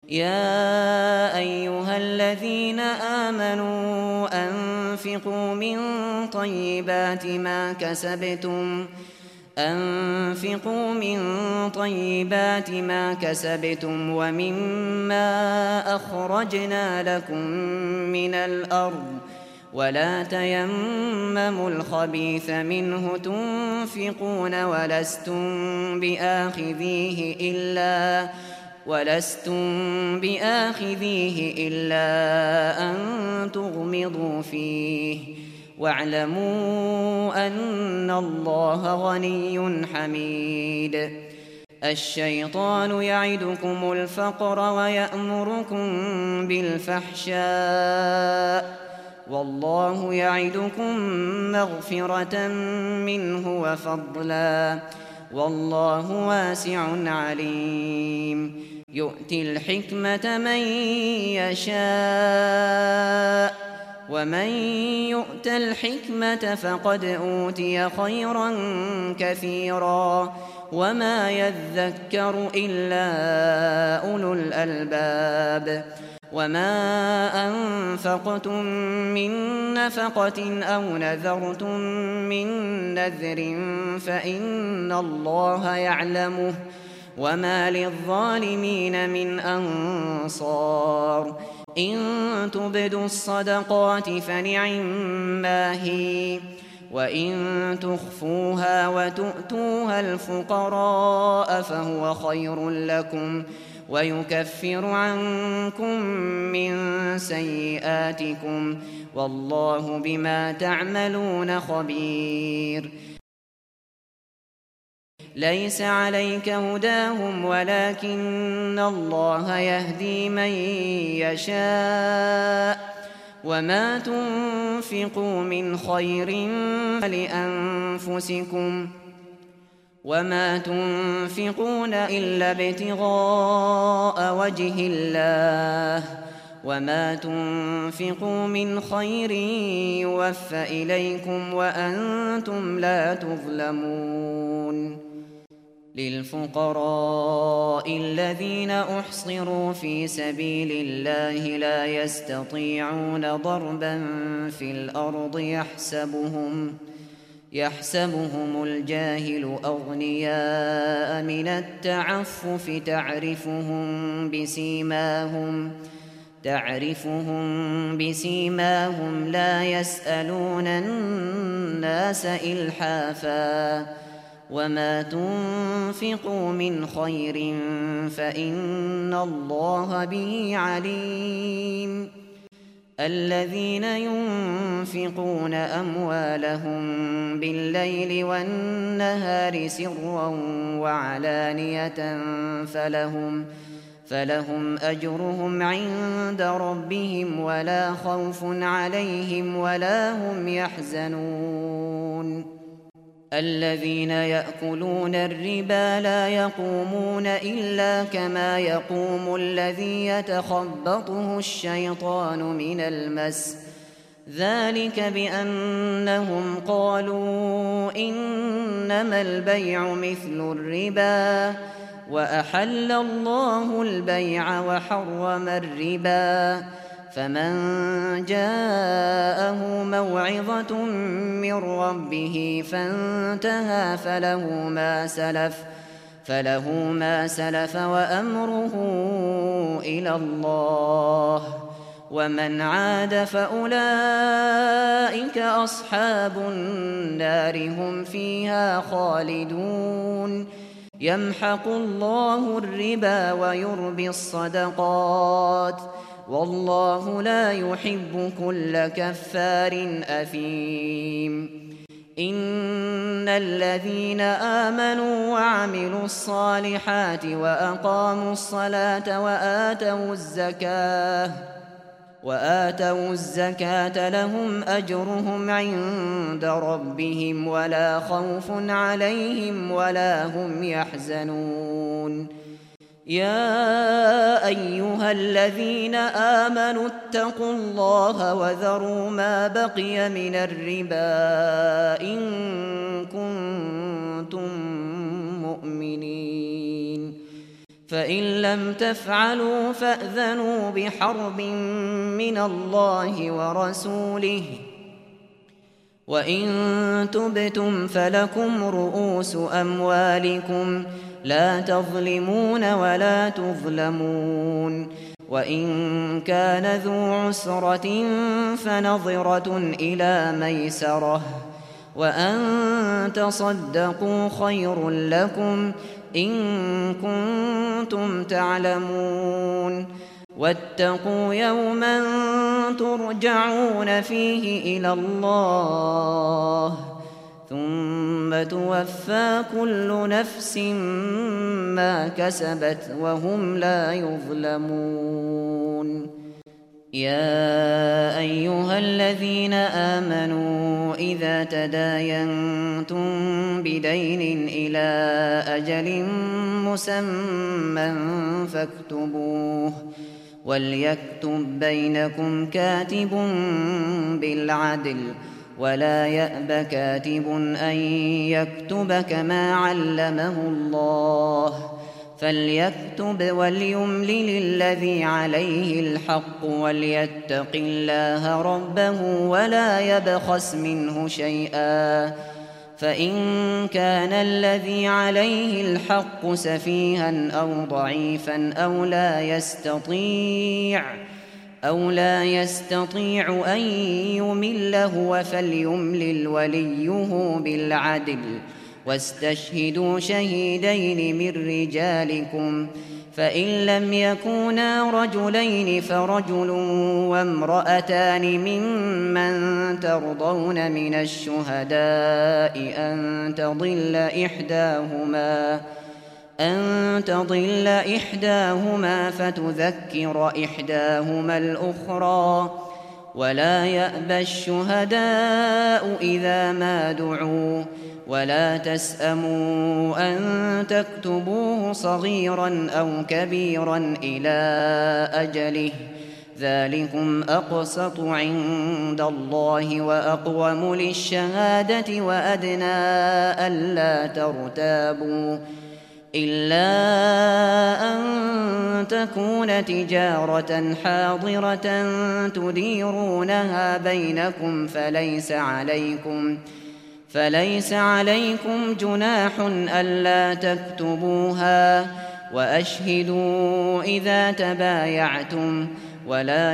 يا أيها الذين آمنوا أنفقوا من طيبات ما كسبتم أنفقوا من طيبات ما كسبتم ومما أخرجنا لكم من الأرض ولا تيمموا الخبيث منه تنفقون ولستم بآخذيه إلا ولستم بآخذيه إلا أن تغمضوا فيه واعلموا أن الله غني حميد. الشيطان يعدكم الفقر ويأمركم بالفحشاء والله يعدكم مغفرة منه وفضلا والله واسع عليم. يؤتي الحكمة من يشاء ومن يؤت الحكمة فقد أوتي خيرا كثيرا وما يذكر إلا أولو الألباب. وما أنفقتم من نفقة أو نذرتم من نذر فإن الله يعلمه وما للظالمين من أنصار إن تبدوا الصدقات فنعما هي وإن تخفوها وتؤتوها الفقراء فهو خير لكم ويكفر عنكم من سيئاتكم والله بما تعملون خبير ليس عليك هداهم ولكن الله يهدي من يشاء وما تنفقوا من خير فلأنفسكم وما تنفقون إلا ابتغاء وجه الله وما تنفقوا من خير يوفى إليكم وأنتم لا تظلمون للفقراء الذين أحصروا في سبيل الله لا يستطيعون ضربا في الأرض يحسبهم يحسبهم الجاهل أغنياء من التعفف تعرفهم بسيماهم تعرفهم بسيماهم لا يسألون الناس إلحافا وما تنفقوا من خير فإن الله به عليم الذين ينفقون أموالهم بالليل والنهار سرا وعلانية فلهم فلهم أجرهم عند ربهم ولا خوف عليهم ولا هم يحزنون الذين يأكلون الربا لا يقومون إلا كما يقوم الذي يتخبطه الشيطان من المس ذلك بأنهم قالوا إنما البيع مثل الربا وأحل الله البيع وحرم الربا فمن جاءه موعظة من ربه فانتهى فله ما سلف فله ما سلف وأمره إلى الله ومن عاد فأولئك أصحاب النار هم فيها خالدون يمحق الله الربا ويربي الصدقات والله لا يحب كل كفار أثيم إن الذين آمنوا وعملوا الصالحات وأقاموا الصلاة وآتوا الزكاة وآتوا الزكاة لهم أجرهم عند ربهم ولا خوف عليهم ولا هم يحزنون يا أيها الذين آمنوا اتقوا الله وذروا ما بقي من الربا إن كنتم مؤمنين فإن لم تفعلوا فأذنوا بحرب من الله ورسوله وإن تبتم فلكم رؤوس أموالكم لا تظلمون ولا تظلمون وإن كان ذو عسرة فنظرة إلى ميسرة وأن تصدقوا خير لكم إن كنتم تعلمون واتقوا يوما ترجعون فيه إلى الله ثم توفى كل نفس ما كسبت وهم لا يظلمون يا أيها الذين آمنوا إذا تداينتم بدين إلى أجل مسمى فاكتبوه وليكتب بينكم كاتب بالعدل ولا يأب كاتب أن يكتب كما علمه الله فليكتب وليملل الذي عليه الحق وليتق الله ربه ولا يبخس منه شيئا، فإن كان الذي عليه الحق سفيها أو ضعيفا أو لا يستطيع أو لا يستطيع أن يمل هو فليملل وليه بالعدل، واستشهدوا شهيدين من رجالكم، فإن لم يكونا رجلين فرجل وامرأتان ممن ترضون من الشهداء أن تضل إحداهما أن تضل إحداهما فتذكر إحداهما الأخرى، ولا يأبى الشهداء إذا ما دعوا، ولا تسأموا أن تكتبوه صغيرا أو كبيرا إلى أجله، ذلكم أقسط عند الله وأقوم للشهادة وأدنى ألا ترتابوا، إلا أن تكون تجارة حاضرة تديرونها بينكم فليس عليكم فليس عليكم جناح ألا تكتبوها، وأشهدوا إذا تبايعتم، ولا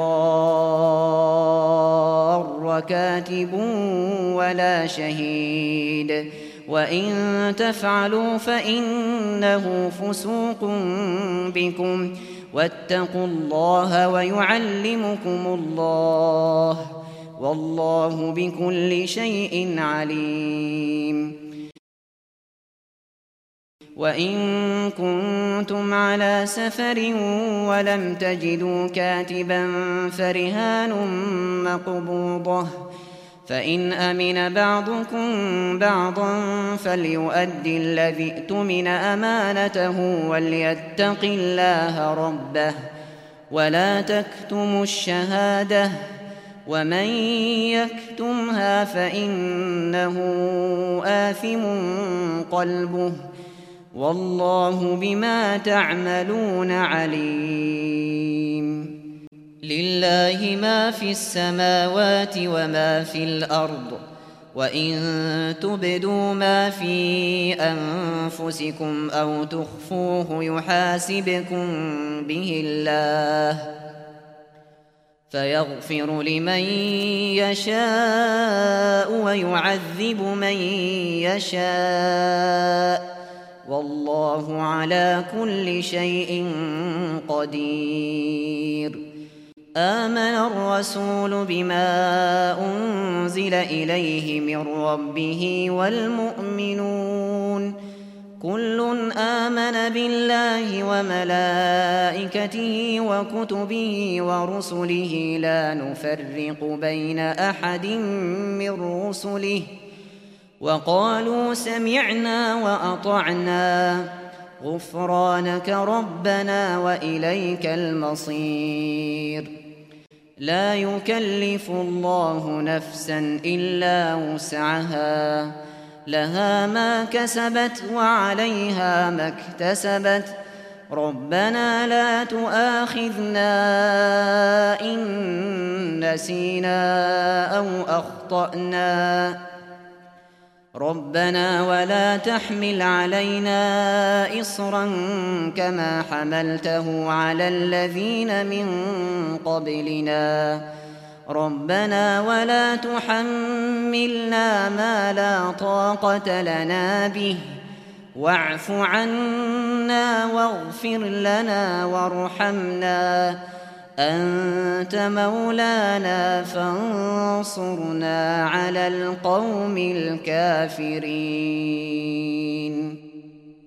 يضار كاتب ولا شهيد، وإن تفعلوا فإنه فسوق بكم، واتقوا الله ويعلمكم الله، والله بكل شيء عليم. وإن كنتم على سفر ولم تجدوا كاتبا فرهان مقبوضة، فإن أمن بعضكم بعضا فليؤدي الذي اؤتمن أمانته وليتق الله ربه، ولا تكتموا الشهادة، ومن يكتمها فإنه آثم قلبه، والله بما تعملون عليم. لله ما في السماوات وما في الأرض، وإن تبدوا ما في أنفسكم أو تخفوه يحاسبكم به الله، فيغفر لمن يشاء ويعذب من يشاء، والله على كل شيء قدير. آمن الرسول بما أنزل إليه من ربه والمؤمنون كل آمن بالله وملائكته وكتبه ورسله لا نفرق بين أحد من رسله، وقالوا سمعنا وأطعنا غفرانك ربنا وإليك المصير. لا يكلف الله نفسا إلا وسعها، لها ما كسبت وعليها ما اكتسبت، ربنا لا تؤاخذنا إن نسينا أو أخطأنا، ربنا ولا تحمل علينا إصرا كما حملته على الذين من قبلنا، ربنا ولا تحملنا ما لا طاقة لنا به، واعف عنا واغفر لنا وارحمنا، أنت مولانا فانصرنا على القوم الكافرين.